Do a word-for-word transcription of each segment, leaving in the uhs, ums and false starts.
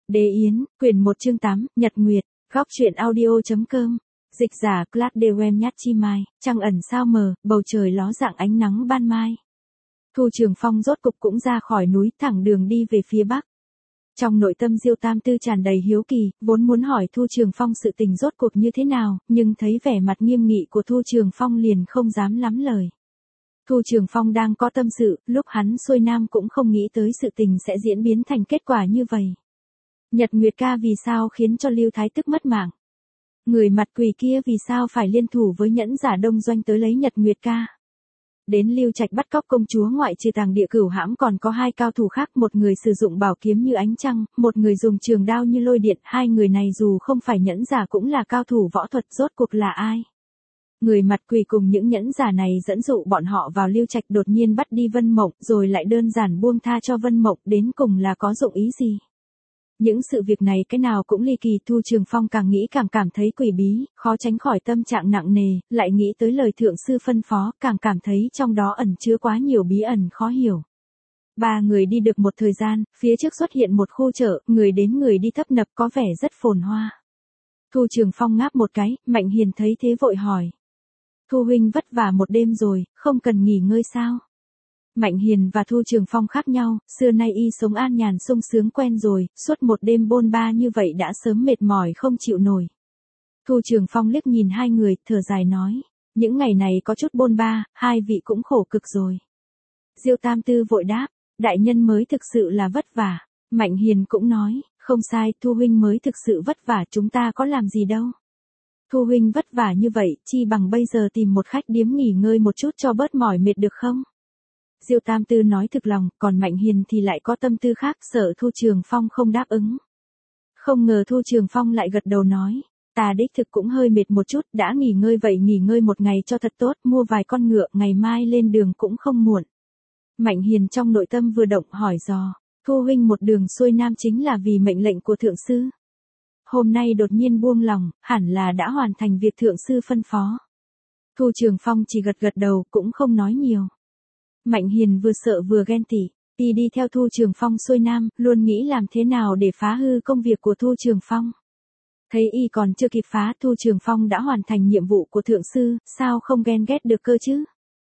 Đế Yến, quyển một chương tám, Nhật Nguyệt, góc truyện audio.com. Dịch giả Claude de Wem Nhát Chi Mai, trăng ẩn sao mờ, bầu trời ló dạng ánh nắng ban mai. Thu Trường Phong rốt cục cũng ra khỏi núi, thẳng đường đi về phía bắc. Trong nội tâm Diêu Tam Tư tràn đầy hiếu kỳ, vốn muốn hỏi Thu Trường Phong sự tình rốt cuộc như thế nào, nhưng thấy vẻ mặt nghiêm nghị của Thu Trường Phong liền không dám lắm lời. Thu Trường Phong đang có tâm sự, lúc hắn xuôi nam cũng không nghĩ tới sự tình sẽ diễn biến thành kết quả như vậy. Nhật Nguyệt ca vì sao khiến cho Lưu Thái Tức mất mạng? Người mặt quỷ kia vì sao phải liên thủ với nhẫn giả Đông Doanh tới lấy Nhật Nguyệt ca? Đến Lưu Trạch bắt cóc công chúa ngoại trừ Tàng Địa Cửu hãm còn có hai cao thủ khác, một người sử dụng bảo kiếm như ánh trăng, một người dùng trường đao như lôi điện, hai người này dù không phải nhẫn giả cũng là cao thủ võ thuật, rốt cuộc là ai? Người mặt quỷ cùng những nhẫn giả này dẫn dụ bọn họ vào Lưu Trạch, đột nhiên bắt đi Vân Mộng, rồi lại đơn giản buông tha cho Vân Mộng, đến cùng là có dụng ý gì? Những sự việc này cái nào cũng ly kỳ, Thu Trường Phong càng nghĩ càng cảm thấy quỷ bí, khó tránh khỏi tâm trạng nặng nề, lại nghĩ tới lời thượng sư phân phó, càng cảm thấy trong đó ẩn chứa quá nhiều bí ẩn khó hiểu. Ba người đi được một thời gian, phía trước xuất hiện một khu chợ, người đến người đi tấp nập có vẻ rất phồn hoa. Thu Trường Phong ngáp một cái, Mạnh Hiền thấy thế vội hỏi. Thu huynh vất vả một đêm rồi, không cần nghỉ ngơi sao? Mạnh Hiền và Thu Trường Phong khác nhau, xưa nay y sống an nhàn sung sướng quen rồi, suốt một đêm bôn ba như vậy đã sớm mệt mỏi không chịu nổi. Thu Trường Phong liếc nhìn hai người, thở dài nói, những ngày này có chút bôn ba, hai vị cũng khổ cực rồi. Diêu Tam Tư vội đáp, đại nhân mới thực sự là vất vả. Mạnh Hiền cũng nói, không sai, Thu huynh mới thực sự vất vả, chúng ta có làm gì đâu. Thu huynh vất vả như vậy, chi bằng bây giờ tìm một khách điếm nghỉ ngơi một chút cho bớt mỏi mệt được không? Diêu Tam Tư nói thực lòng, còn Mạnh Hiền thì lại có tâm tư khác, sợ Thu Trường Phong không đáp ứng. Không ngờ Thu Trường Phong lại gật đầu nói, ta đích thực cũng hơi mệt một chút, đã nghỉ ngơi vậy nghỉ ngơi một ngày cho thật tốt, mua vài con ngựa, ngày mai lên đường cũng không muộn. Mạnh Hiền trong nội tâm vừa động hỏi dò, Thu huynh một đường xuôi nam chính là vì mệnh lệnh của thượng sư. Hôm nay đột nhiên buông lòng, hẳn là đã hoàn thành việc thượng sư phân phó. Thu Trường Phong chỉ gật gật đầu, cũng không nói nhiều. Mạnh Hiền vừa sợ vừa ghen tị, y đi theo Thu Trường Phong xuôi nam, luôn nghĩ làm thế nào để phá hư công việc của Thu Trường Phong. Thấy y còn chưa kịp phá, Thu Trường Phong đã hoàn thành nhiệm vụ của thượng sư, sao không ghen ghét được cơ chứ?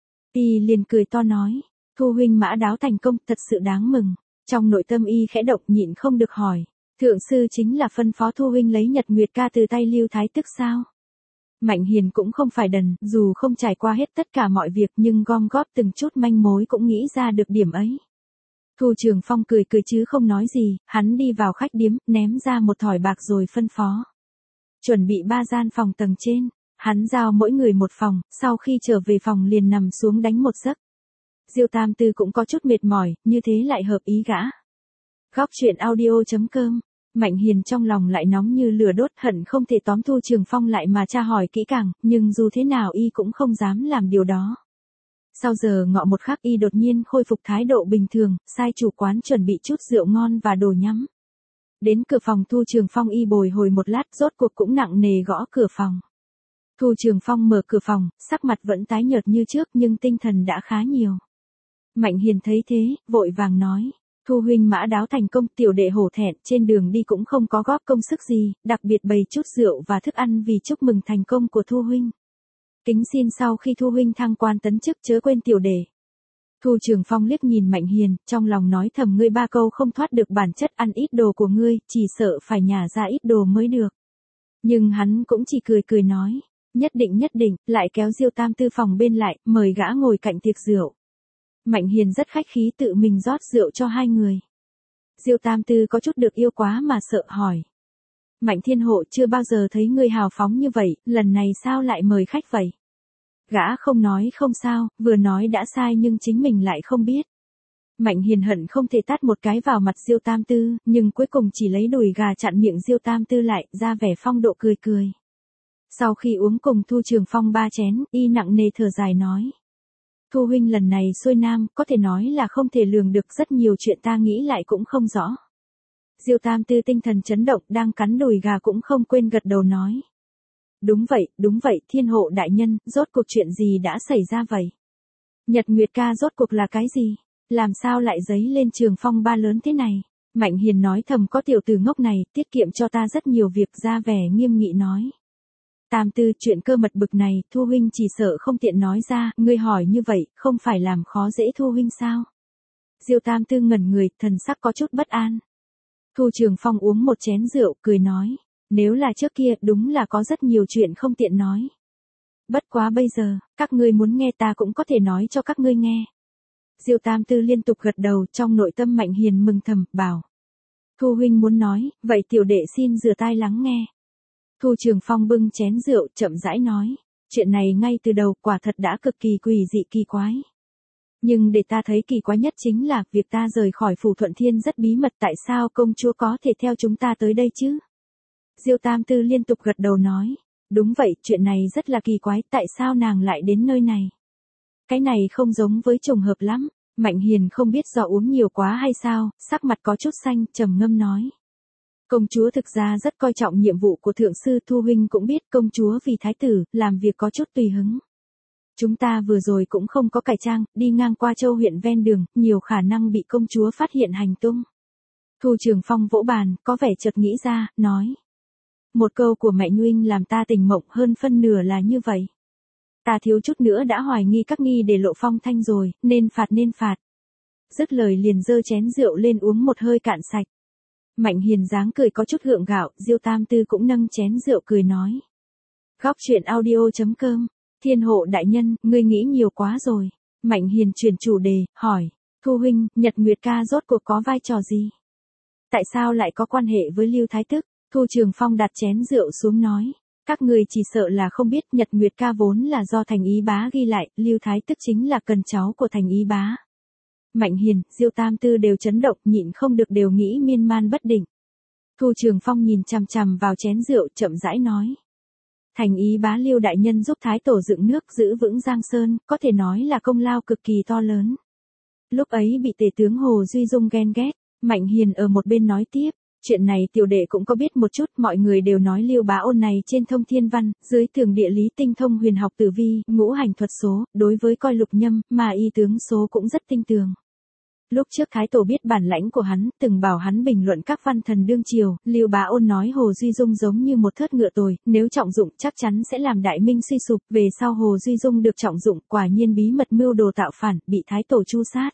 Y liền cười to nói, Thu huynh mã đáo thành công, thật sự đáng mừng. Trong nội tâm y khẽ động nhịn không được hỏi, thượng sư chính là phân phó Thu huynh lấy Nhật Nguyệt ca từ tay Lưu Thái Tức sao? Mạnh Hiền cũng không phải đần, dù không trải qua hết tất cả mọi việc nhưng gom góp từng chút manh mối cũng nghĩ ra được điểm ấy. Thu Trường Phong cười cười chứ không nói gì, hắn đi vào khách điếm, ném ra một thỏi bạc rồi phân phó. Chuẩn bị ba gian phòng tầng trên, hắn giao mỗi người một phòng, sau khi trở về phòng liền nằm xuống đánh một giấc. Diêu Tam Tư cũng có chút mệt mỏi, như thế lại hợp ý gã. Góc truyện audio.com. Mạnh Hiền trong lòng lại nóng như lửa đốt, hận không thể tóm Thu Trường Phong lại mà tra hỏi kỹ càng, nhưng dù thế nào y cũng không dám làm điều đó. Sau giờ ngọ một khắc y đột nhiên khôi phục thái độ bình thường, sai chủ quán chuẩn bị chút rượu ngon và đồ nhắm. Đến cửa phòng Thu Trường Phong y bồi hồi một lát, rốt cuộc cũng nặng nề gõ cửa phòng. Thu Trường Phong mở cửa phòng, sắc mặt vẫn tái nhợt như trước nhưng tinh thần đã khá nhiều. Mạnh Hiền thấy thế, vội vàng nói. Thu huynh mã đáo thành công, tiểu đệ hổ thẹn, trên đường đi cũng không có góp công sức gì, đặc biệt bày chút rượu và thức ăn vì chúc mừng thành công của Thu huynh. Kính xin sau khi Thu huynh thăng quan tấn chức chớ quên tiểu đệ. Thu Trường Phong liếc nhìn Mạnh Hiền, trong lòng nói thầm ngươi ba câu không thoát được bản chất ăn ít đồ của ngươi, chỉ sợ phải nhả ra ít đồ mới được. Nhưng hắn cũng chỉ cười cười nói, nhất định nhất định, lại kéo Diêu Tam Tư phòng bên lại, mời gã ngồi cạnh tiệc rượu. Mạnh Hiền rất khách khí tự mình rót rượu cho hai người. Diêu Tam Tư có chút được yêu quá mà sợ hỏi. Mạnh Thiên Hộ chưa bao giờ thấy ngươi hào phóng như vậy, lần này sao lại mời khách vậy? Gã không nói không sao, vừa nói đã sai nhưng chính mình lại không biết. Mạnh Hiền hận không thể tát một cái vào mặt Diêu Tam Tư, nhưng cuối cùng chỉ lấy đùi gà chặn miệng Diêu Tam Tư lại, ra vẻ phong độ cười cười. Sau khi uống cùng Thu Trường Phong ba chén, y nặng nề thở dài nói. Thu huynh lần này xuôi nam, có thể nói là không thể lường được, rất nhiều chuyện ta nghĩ lại cũng không rõ. Diêu Tam Tư tinh thần chấn động, đang cắn đùi gà cũng không quên gật đầu nói. Đúng vậy, đúng vậy, Thiên Hộ đại nhân, rốt cuộc chuyện gì đã xảy ra vậy? Nhật Nguyệt ca rốt cuộc là cái gì? Làm sao lại dấy lên trường phong ba lớn thế này? Mạnh Hiền nói thầm có tiểu tử ngốc này, tiết kiệm cho ta rất nhiều việc, ra vẻ nghiêm nghị nói. Tam Tư, chuyện cơ mật bực này, Thu huynh chỉ sợ không tiện nói ra, ngươi hỏi như vậy, không phải làm khó dễ Thu huynh sao? Diêu Tam Tư ngẩn người, thần sắc có chút bất an. Thu Trường Phong uống một chén rượu, cười nói, nếu là trước kia, đúng là có rất nhiều chuyện không tiện nói. Bất quá bây giờ, các ngươi muốn nghe ta cũng có thể nói cho các ngươi nghe. Diêu Tam Tư liên tục gật đầu, trong nội tâm Mạnh Hiền mừng thầm, bảo. Thu huynh muốn nói, vậy tiểu đệ xin rửa tai lắng nghe. Thu Trường Phong bưng chén rượu, chậm rãi nói, chuyện này ngay từ đầu quả thật đã cực kỳ quỷ dị kỳ quái. Nhưng để ta thấy kỳ quái nhất chính là, việc ta rời khỏi phủ Thuận Thiên rất bí mật, tại sao công chúa có thể theo chúng ta tới đây chứ? Diêu Tam Tư liên tục gật đầu nói, đúng vậy, chuyện này rất là kỳ quái, tại sao nàng lại đến nơi này? Cái này không giống với trùng hợp lắm. Mạnh Hiền không biết do uống nhiều quá hay sao, sắc mặt có chút xanh, trầm ngâm nói. Công chúa thực ra rất coi trọng nhiệm vụ của thượng sư, Thu huynh cũng biết công chúa vì thái tử, làm việc có chút tùy hứng. Chúng ta vừa rồi cũng không có cải trang, đi ngang qua châu huyện ven đường, nhiều khả năng bị công chúa phát hiện hành tung. Thu Trường Phong vỗ bàn, có vẻ chợt nghĩ ra, nói. Một câu của mẹ Huynh làm ta tỉnh mộng, hơn phân nửa là như vậy. Ta thiếu chút nữa đã hoài nghi các nghi để lộ phong thanh rồi, nên phạt nên phạt. Dứt lời liền giơ chén rượu lên uống một hơi cạn sạch. Mạnh Hiền dáng cười có chút gượng gạo, Diêu Tam Tư cũng nâng chén rượu cười nói. Góc truyện audio chấm com, Thiên Hộ đại nhân, ngươi nghĩ nhiều quá rồi. Mạnh Hiền chuyển chủ đề, hỏi, Thu huynh, Nhật Nguyệt ca rốt cuộc có vai trò gì? Tại sao lại có quan hệ với Lưu Thái Tức? Thu Trường Phong đặt chén rượu xuống nói. Các người chỉ sợ là không biết, Nhật Nguyệt ca vốn là do Thành Ý Bá ghi lại, Lưu Thái Tức chính là cần cháu của Thành Ý Bá. Mạnh Hiền, Diêu Tam Tư đều chấn động, nhịn không được đều nghĩ miên man bất định. Thu Trường Phong nhìn chằm chằm vào chén rượu, chậm rãi nói. Thành Ý Bá Lưu đại nhân giúp Thái Tổ dựng nước, giữ vững Giang Sơn, có thể nói là công lao cực kỳ to lớn. Lúc ấy bị tể tướng Hồ Duy Dung ghen ghét, Mạnh Hiền ở một bên nói tiếp. Chuyện này tiểu đệ cũng có biết một chút, mọi người đều nói Lưu Bá Ôn này trên thông thiên văn, dưới tường địa lý tinh thông huyền học tử vi, ngũ hành thuật số, đối với coi lục nhâm, mà y tướng số cũng rất tinh tường. Lúc trước Thái Tổ biết bản lãnh của hắn, từng bảo hắn bình luận các văn thần đương triều, Lưu Bá Ôn nói Hồ Duy Dung giống như một thớt ngựa tồi, nếu trọng dụng chắc chắn sẽ làm đại minh suy sụp, về sau Hồ Duy Dung được trọng dụng, quả nhiên bí mật mưu đồ tạo phản, bị Thái Tổ tru sát.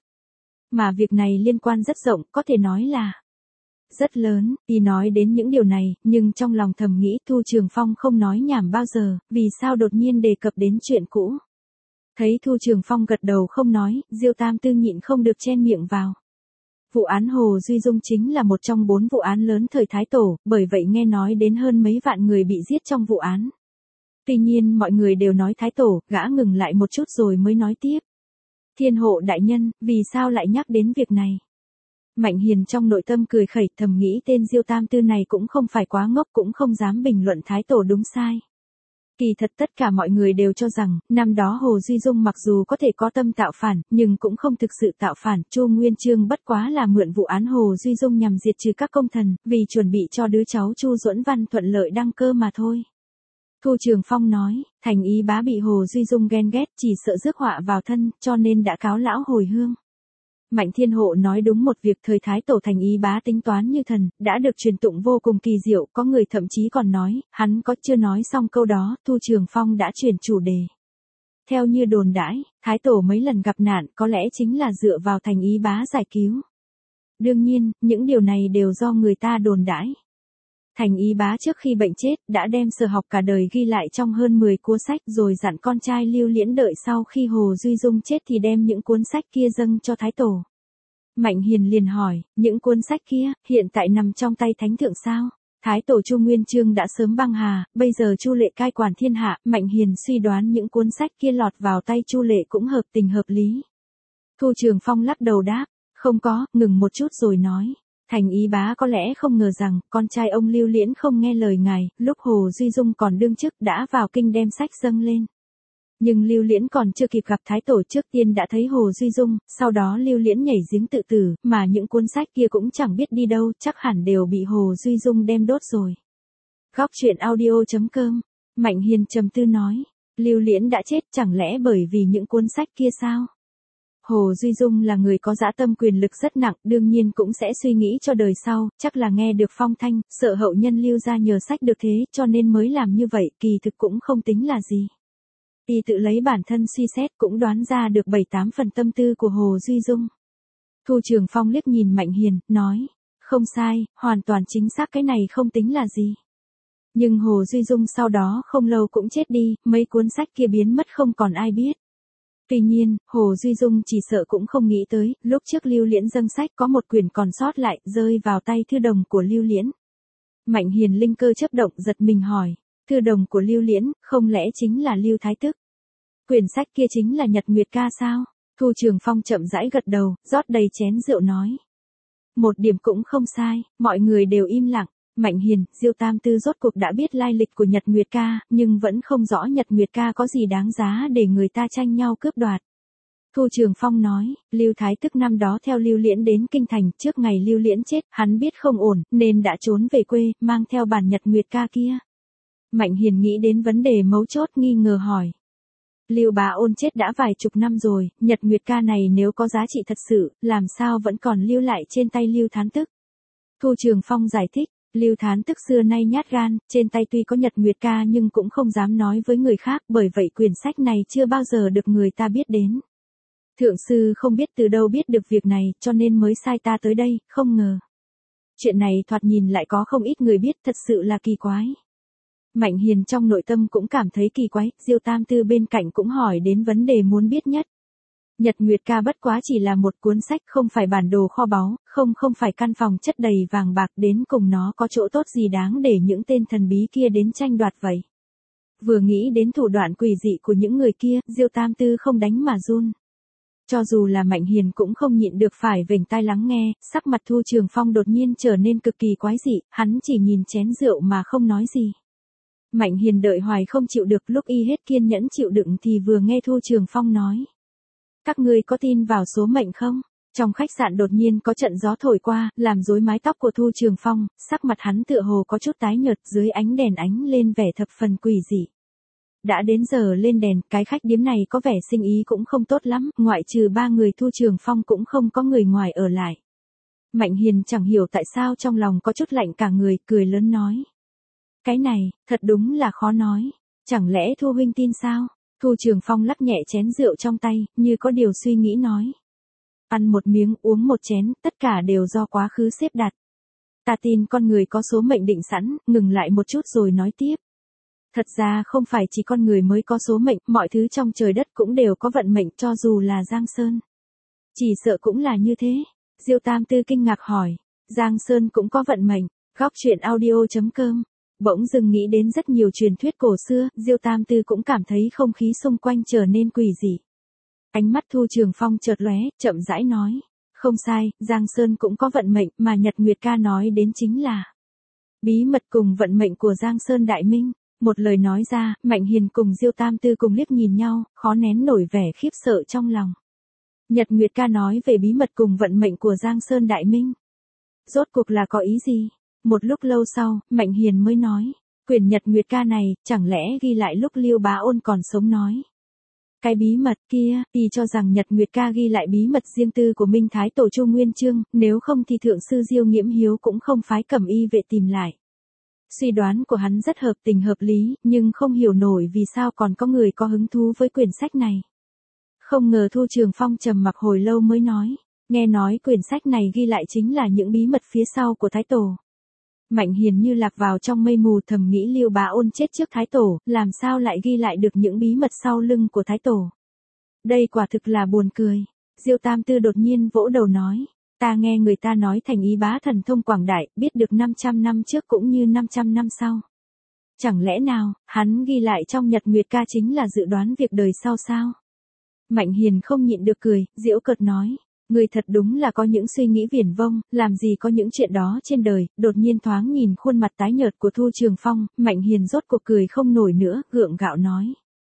Mà việc này liên quan rất rộng, có thể nói là rất lớn. Y nói đến những điều này, nhưng trong lòng thầm nghĩ Thu Trường Phong không nói nhảm bao giờ, vì sao đột nhiên đề cập đến chuyện cũ. Thấy Thu Trường Phong gật đầu không nói, Diêu Tam Tư nhịn không được chen miệng vào. Vụ án Hồ Duy Dung chính là một trong bốn vụ án lớn thời Thái Tổ, bởi vậy nghe nói đến hơn mấy vạn người bị giết trong vụ án. Tuy nhiên mọi người đều nói Thái Tổ, gã ngừng lại một chút rồi mới nói tiếp. Thiên Hộ đại nhân, vì sao lại nhắc đến việc này? Mạnh Hiền trong nội tâm cười khẩy, thầm nghĩ tên Diêu Tam Tư này cũng không phải quá ngốc, cũng không dám bình luận Thái Tổ đúng sai. Kỳ thật tất cả mọi người đều cho rằng, năm đó Hồ Duy Dung mặc dù có thể có tâm tạo phản, nhưng cũng không thực sự tạo phản, Chu Nguyên Chương bất quá là mượn vụ án Hồ Duy Dung nhằm diệt trừ các công thần, vì chuẩn bị cho đứa cháu Chu Duẫn Văn thuận lợi đăng cơ mà thôi. Thu Trường Phong nói, Thành Ý Bá bị Hồ Duy Dung ghen ghét, chỉ sợ rước họa vào thân, cho nên đã cáo lão hồi hương. Mạnh Thiên Hộ nói đúng một việc, thời Thái Tổ Thành Ý Bá tính toán như thần, đã được truyền tụng vô cùng kỳ diệu, có người thậm chí còn nói, hắn có chưa nói xong câu đó, Thu Trường Phong đã chuyển chủ đề. Theo như đồn đãi, Thái Tổ mấy lần gặp nạn, có lẽ chính là dựa vào Thành Ý Bá giải cứu. Đương nhiên, những điều này đều do người ta đồn đãi. Thành Ý Bá trước khi bệnh chết, đã đem sở học cả đời ghi lại trong hơn mười cuốn sách, rồi dặn con trai Lưu Liễn đợi sau khi Hồ Duy Dung chết thì đem những cuốn sách kia dâng cho Thái Tổ. Mạnh Hiền liền hỏi, những cuốn sách kia, hiện tại nằm trong tay Thánh Thượng sao? Thái Tổ Chu Nguyên Chương đã sớm băng hà, bây giờ Chu Lệ cai quản thiên hạ, Mạnh Hiền suy đoán những cuốn sách kia lọt vào tay Chu Lệ cũng hợp tình hợp lý. Thu Trường Phong lắc đầu đáp, không có, ngừng một chút rồi nói. Thành Ý Bá có lẽ không ngờ rằng, con trai ông Lưu Liễn không nghe lời ngài, lúc Hồ Duy Dung còn đương chức đã vào kinh đem sách dâng lên. Nhưng Lưu Liễn còn chưa kịp gặp Thái Tổ trước tiên đã thấy Hồ Duy Dung, sau đó Lưu Liễn nhảy giếng tự tử, mà những cuốn sách kia cũng chẳng biết đi đâu, chắc hẳn đều bị Hồ Duy Dung đem đốt rồi. Góc truyện audio chấm com, Mạnh Hiền trầm tư nói, Lưu Liễn đã chết chẳng lẽ bởi vì những cuốn sách kia sao? Hồ Duy Dung là người có dã tâm quyền lực rất nặng, đương nhiên cũng sẽ suy nghĩ cho đời sau, chắc là nghe được phong thanh, sợ hậu nhân lưu ra nhờ sách được thế, cho nên mới làm như vậy, kỳ thực cũng không tính là gì. Y tự lấy bản thân suy xét cũng đoán ra được bảy tám phần tâm tư của Hồ Duy Dung. Thu Trường Phong liếc nhìn Mạnh Hiền, nói, không sai, hoàn toàn chính xác, cái này không tính là gì. Nhưng Hồ Duy Dung sau đó không lâu cũng chết đi, mấy cuốn sách kia biến mất không còn ai biết. Tuy nhiên, Hồ Duy Dung chỉ sợ cũng không nghĩ tới, lúc trước Lưu Liễn dâng sách có một quyển còn sót lại, rơi vào tay thư đồng của Lưu Liễn. Mạnh Hiền linh cơ chớp động, giật mình hỏi, thư đồng của Lưu Liễn, không lẽ chính là Lưu Thái Tức? Quyển sách kia chính là Nhật Nguyệt Ca sao? Thu Trường Phong chậm rãi gật đầu, rót đầy chén rượu nói. Một điểm cũng không sai, mọi người đều im lặng. Mạnh Hiền, Diêu Tam Tư rốt cuộc đã biết lai lịch của Nhật Nguyệt Ca, nhưng vẫn không rõ Nhật Nguyệt Ca có gì đáng giá để người ta tranh nhau cướp đoạt. Thu Trường Phong nói, Lưu Thái Tức năm đó theo Lưu Liễn đến Kinh Thành, trước ngày Lưu Liễn chết, hắn biết không ổn, nên đã trốn về quê, mang theo bản Nhật Nguyệt Ca kia. Mạnh Hiền nghĩ đến vấn đề mấu chốt, nghi ngờ hỏi. Lưu Bá Ôn chết đã vài chục năm rồi, Nhật Nguyệt Ca này nếu có giá trị thật sự, làm sao vẫn còn lưu lại trên tay Lưu Thán Tức? Thu Trường Phong giải thích. Lưu Thán Tức xưa nay nhát gan, trên tay tuy có Nhật Nguyệt Ca nhưng cũng không dám nói với người khác, bởi vậy quyển sách này chưa bao giờ được người ta biết đến. Thượng sư không biết từ đâu biết được việc này, cho nên mới sai ta tới đây, không ngờ. Chuyện này thoạt nhìn lại có không ít người biết, thật sự là kỳ quái. Mạnh Hiền trong nội tâm cũng cảm thấy kỳ quái, Diêu Tam Tư bên cạnh cũng hỏi đến vấn đề muốn biết nhất. Nhật Nguyệt Ca bất quá chỉ là một cuốn sách, không phải bản đồ kho báu, không không phải căn phòng chất đầy vàng bạc, đến cùng nó có chỗ tốt gì đáng để những tên thần bí kia đến tranh đoạt vậy. Vừa nghĩ đến thủ đoạn quỷ dị của những người kia, Diêu Tam Tư không đánh mà run. Cho dù là Mạnh Hiền cũng không nhịn được phải vểnh tai lắng nghe, sắc mặt Thu Trường Phong đột nhiên trở nên cực kỳ quái dị, hắn chỉ nhìn chén rượu mà không nói gì. Mạnh Hiền đợi hoài không chịu được, lúc y hết kiên nhẫn chịu đựng thì vừa nghe Thu Trường Phong nói. Các ngươi có tin vào số mệnh không? Trong khách sạn đột nhiên có trận gió thổi qua, làm rối mái tóc của Thu Trường Phong, sắc mặt hắn tựa hồ có chút tái nhợt, dưới ánh đèn ánh lên vẻ thập phần quỷ dị. Đã đến giờ lên đèn, cái khách điếm này có vẻ sinh ý cũng không tốt lắm, ngoại trừ ba người Thu Trường Phong cũng không có người ngoài ở lại. Mạnh Hiền chẳng hiểu tại sao trong lòng có chút lạnh cả người, cười lớn nói. Cái này, thật đúng là khó nói, chẳng lẽ Thu huynh tin sao? Thu Trường Phong lắc nhẹ chén rượu trong tay, như có điều suy nghĩ nói. Ăn một miếng, uống một chén, tất cả đều do quá khứ xếp đặt. Ta tin con người có số mệnh định sẵn, ngừng lại một chút rồi nói tiếp. Thật ra không phải chỉ con người mới có số mệnh, mọi thứ trong trời đất cũng đều có vận mệnh, cho dù là Giang Sơn. Chỉ sợ cũng là như thế. Diêu Tam Tư kinh ngạc hỏi, Giang Sơn cũng có vận mệnh, góc truyện audio chấm com. Bỗng dưng nghĩ đến rất nhiều truyền thuyết cổ xưa, Diêu Tam Tư cũng cảm thấy không khí xung quanh trở nên quỷ dị. Ánh mắt Thu Trường Phong chợt lóe, chậm rãi nói, không sai, Giang Sơn cũng có vận mệnh, mà Nhật Nguyệt Ca nói đến chính là bí mật cùng vận mệnh của Giang Sơn Đại Minh. Một lời nói ra, Mạnh Hiền cùng Diêu Tam Tư cùng liếc nhìn nhau, khó nén nổi vẻ khiếp sợ trong lòng. Nhật Nguyệt Ca nói về bí mật cùng vận mệnh của Giang Sơn Đại Minh. Rốt cuộc là có ý gì? Một lúc lâu sau, Mạnh Hiền mới nói, quyển Nhật Nguyệt Ca này, chẳng lẽ ghi lại lúc Lưu Bá Ôn còn sống nói. Cái bí mật kia, y cho rằng Nhật Nguyệt Ca ghi lại bí mật riêng tư của Minh Thái Tổ Chu Nguyên Chương, nếu không thì thượng sư Diêu Nghiễm Hiếu cũng không phái Cẩm Y vệ tìm lại. Suy đoán của hắn rất hợp tình hợp lý, nhưng không hiểu nổi vì sao còn có người có hứng thú với quyển sách này. Không ngờ Thu Trường Phong trầm mặc hồi lâu mới nói, nghe nói quyển sách này ghi lại chính là những bí mật phía sau của Thái Tổ. Mạnh Hiền như lạc vào trong mây mù, thầm nghĩ Lưu Bá Ôn chết trước Thái Tổ, làm sao lại ghi lại được những bí mật sau lưng của Thái Tổ. Đây quả thực là buồn cười. Diêu Tam Tư đột nhiên vỗ đầu nói, ta nghe người ta nói thành ý bá thần thông quảng đại, biết được năm trăm năm trước cũng như năm trăm năm sau. Chẳng lẽ nào, hắn ghi lại trong Nhật Nguyệt Ca chính là dự đoán việc đời sau sao? Mạnh Hiền không nhịn được cười, giễu cợt nói, người thật đúng là có những suy nghĩ viển vông, làm gì có những chuyện đó trên đời. Đột nhiên thoáng nhìn khuôn mặt tái nhợt của Thu Trường Phong, Mạnh Hiền rốt cuộc cười không nổi nữa, gượng gạo nói.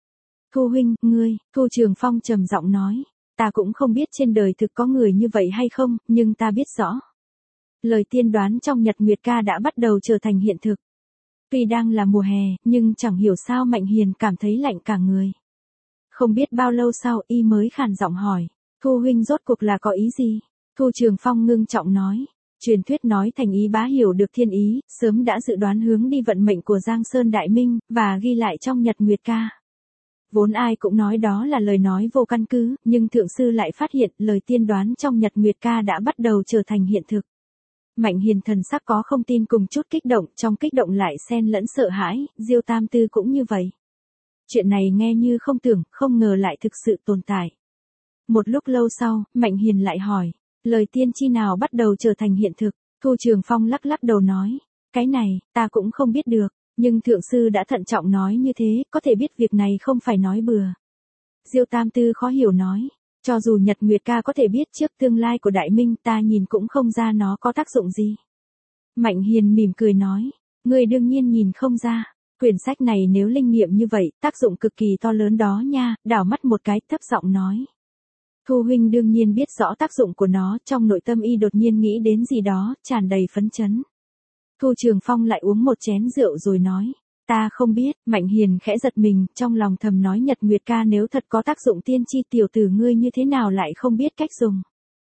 Thu huynh, ngươi, Thu Trường Phong trầm giọng nói, ta cũng không biết trên đời thực có người như vậy hay không, nhưng ta biết rõ. Lời tiên đoán trong Nhật Nguyệt Ca đã bắt đầu trở thành hiện thực. Tuy đang là mùa hè, nhưng chẳng hiểu sao Mạnh Hiền cảm thấy lạnh cả người. Không biết bao lâu sau y mới khàn giọng hỏi, Thu huynh rốt cuộc là có ý gì? Thu Trường Phong ngưng trọng nói. Truyền thuyết nói Thành Ý bá hiểu được thiên ý, sớm đã dự đoán hướng đi vận mệnh của Giang Sơn Đại Minh, và ghi lại trong Nhật Nguyệt Ca. Vốn ai cũng nói đó là lời nói vô căn cứ, nhưng thượng sư lại phát hiện lời tiên đoán trong Nhật Nguyệt Ca đã bắt đầu trở thành hiện thực. Mạnh Hiền thần sắc có không tin cùng chút kích động, trong kích động lại xen lẫn sợ hãi, Diêu Tam Tư cũng như vậy. Chuyện này nghe như không tưởng, không ngờ lại thực sự tồn tại. Một lúc lâu sau, Mạnh Hiền lại hỏi, lời tiên tri nào bắt đầu trở thành hiện thực? Thu Trường Phong lắc lắc đầu nói, cái này, ta cũng không biết được, nhưng thượng sư đã thận trọng nói như thế, có thể biết việc này không phải nói bừa. Diêu Tam Tư khó hiểu nói, cho dù Nhật Nguyệt Ca có thể biết trước tương lai của Đại Minh, ta nhìn cũng không ra nó có tác dụng gì. Mạnh Hiền mỉm cười nói, ngươi đương nhiên nhìn không ra, quyển sách này nếu linh nghiệm như vậy, tác dụng cực kỳ to lớn đó nha, đảo mắt một cái, thấp giọng nói. Thu huynh đương nhiên biết rõ tác dụng của nó, trong nội tâm y đột nhiên nghĩ đến gì đó, tràn đầy phấn chấn. Thu Trường Phong lại uống một chén rượu rồi nói, ta không biết. Mạnh Hiền khẽ giật mình, trong lòng thầm nói Nhật Nguyệt Ca nếu thật có tác dụng tiên tri, tiểu tử ngươi như thế nào lại không biết cách dùng.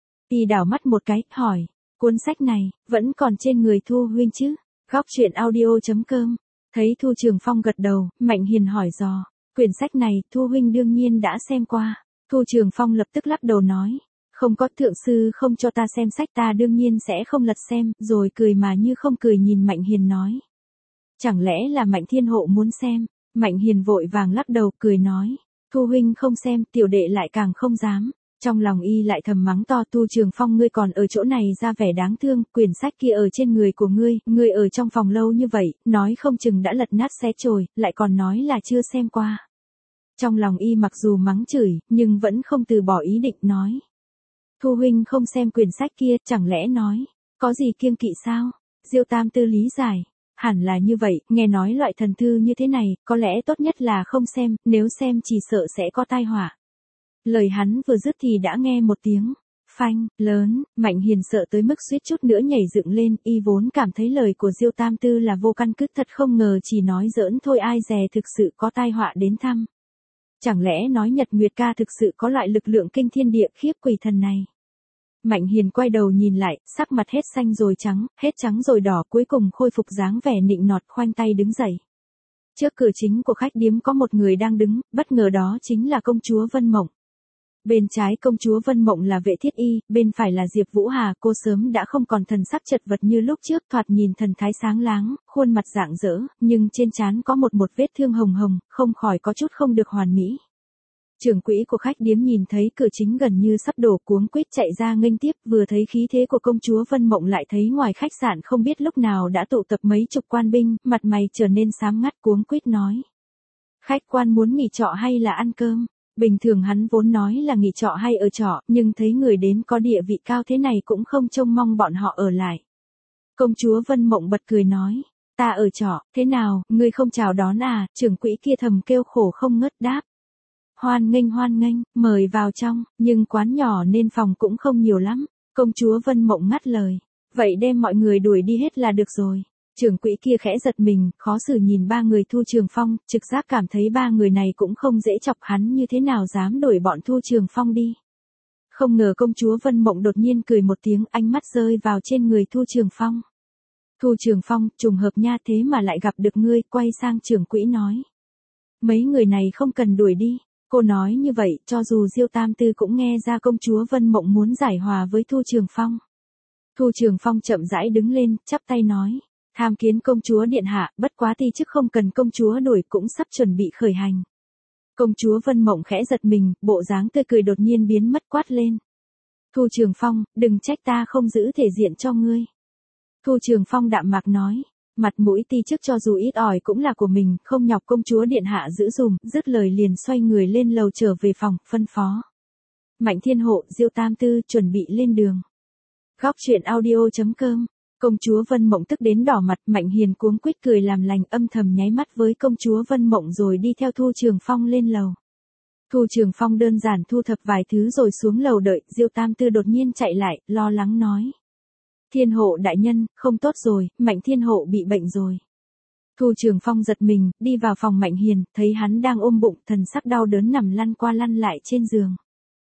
Y đảo mắt một cái, hỏi, cuốn sách này, vẫn còn trên người Thu huynh chứ? Góc truyện audio chấm com. Thấy Thu Trường Phong gật đầu, Mạnh Hiền hỏi dò, quyển sách này, Thu huynh đương nhiên đã xem qua. Thu Trường Phong lập tức lắc đầu nói, không có, thượng sư không cho ta xem sách, ta đương nhiên sẽ không lật xem, rồi cười mà như không cười nhìn Mạnh Hiền nói. Chẳng lẽ là Mạnh Thiên Hộ muốn xem? Mạnh Hiền vội vàng lắc đầu cười nói, Thu huynh không xem, tiểu đệ lại càng không dám. Trong lòng y lại thầm mắng to, Thu Trường Phong ngươi còn ở chỗ này ra vẻ đáng thương, quyển sách kia ở trên người của ngươi, ngươi ở trong phòng lâu như vậy, nói không chừng đã lật nát xé chồi, lại còn nói là chưa xem qua. Trong lòng y mặc dù mắng chửi, nhưng vẫn không từ bỏ ý định nói. Thu huynh không xem quyển sách kia, chẳng lẽ nói, có gì kiêng kỵ sao? Diêu Tam Tư lý giải, hẳn là như vậy, nghe nói loại thần thư như thế này, có lẽ tốt nhất là không xem, nếu xem chỉ sợ sẽ có tai họa. Lời hắn vừa dứt thì đã nghe một tiếng phanh lớn, Mạnh Hiền sợ tới mức suýt chút nữa nhảy dựng lên, y vốn cảm thấy lời của Diêu Tam Tư là vô căn cứ, thật không ngờ chỉ nói giỡn thôi, ai dè thực sự có tai họa đến thăm. Chẳng lẽ nói Nhật Nguyệt Ca thực sự có loại lực lượng kinh thiên địa khiếp quỷ thần này? Mạnh Hiền quay đầu nhìn lại, sắc mặt hết xanh rồi trắng, hết trắng rồi đỏ, cuối cùng khôi phục dáng vẻ nịnh nọt, khoanh tay đứng dậy. Trước cửa chính của khách điếm có một người đang đứng, bất ngờ đó chính là công chúa Vân Mộng. Bên trái công chúa Vân Mộng là Vệ Thiết Y, bên phải là Diệp Vũ Hà, cô sớm đã không còn thần sắc chật vật như lúc trước, thoạt nhìn thần thái sáng láng, khuôn mặt rạng rỡ, nhưng trên trán có một một vết thương hồng hồng, không khỏi có chút không được hoàn mỹ. Trưởng quỹ của khách điếm nhìn thấy cửa chính gần như sắp đổ, cuống quýt chạy ra nghênh tiếp, vừa thấy khí thế của công chúa Vân Mộng lại thấy ngoài khách sạn không biết lúc nào đã tụ tập mấy chục quan binh, mặt mày trở nên xám ngắt, cuống quýt nói: "Khách quan muốn nghỉ trọ hay là ăn cơm?" Bình thường hắn vốn nói là nghỉ trọ hay ở trọ, nhưng thấy người đến có địa vị cao thế này cũng không trông mong bọn họ ở lại. Công chúa Vân Mộng bật cười nói: "Ta ở trọ, thế nào, ngươi không chào đón à?" Trưởng quỹ kia thầm kêu khổ không ngớt đáp: "Hoan nghênh hoan nghênh, mời vào trong, nhưng quán nhỏ nên phòng cũng không nhiều lắm." Công chúa Vân Mộng ngắt lời: "Vậy đem mọi người đuổi đi hết là được rồi." Trưởng quỹ kia khẽ giật mình, khó xử nhìn ba người Thu Trường Phong, trực giác cảm thấy ba người này cũng không dễ chọc, hắn như thế nào dám đuổi bọn Thu Trường Phong đi. Không ngờ công chúa Vân Mộng đột nhiên cười một tiếng, ánh mắt rơi vào trên người Thu Trường Phong. Thu Trường Phong, trùng hợp nha, thế mà lại gặp được ngươi, quay sang trưởng quỹ nói: "Mấy người này không cần đuổi đi." Cô nói như vậy, cho dù Diêu Tam Tư cũng nghe ra công chúa Vân Mộng muốn giải hòa với Thu Trường Phong. Thu Trường Phong chậm rãi đứng lên, chắp tay nói: "Tham kiến công chúa điện hạ, bất quá ti chức không cần công chúa đuổi, cũng sắp chuẩn bị khởi hành." Công chúa Vân Mộng khẽ giật mình, bộ dáng tươi cười đột nhiên biến mất, quát lên: "Thu Trường Phong, đừng trách ta không giữ thể diện cho ngươi." Thu Trường Phong đạm mạc nói: "Mặt mũi ti chức cho dù ít ỏi cũng là của mình, không nhọc công chúa điện hạ giữ dùm." Dứt lời liền xoay người lên lầu trở về phòng, phân phó: "Mạnh Thiên Hộ, Diêu Tam Tư chuẩn bị lên đường." Góc truyện audio chấm com. Công chúa Vân Mộng tức đến đỏ mặt, Mạnh Hiền cuống quýt cười làm lành, âm thầm nháy mắt với công chúa Vân Mộng rồi đi theo Thu Trường Phong lên lầu. Thu Trường Phong đơn giản thu thập vài thứ rồi xuống lầu đợi, Diêu Tam Tư đột nhiên chạy lại, lo lắng nói: "Thiên Hộ đại nhân, không tốt rồi, Mạnh Thiên Hộ bị bệnh rồi." Thu Trường Phong giật mình, đi vào phòng Mạnh Hiền, thấy hắn đang ôm bụng, thần sắc đau đớn nằm lăn qua lăn lại trên giường.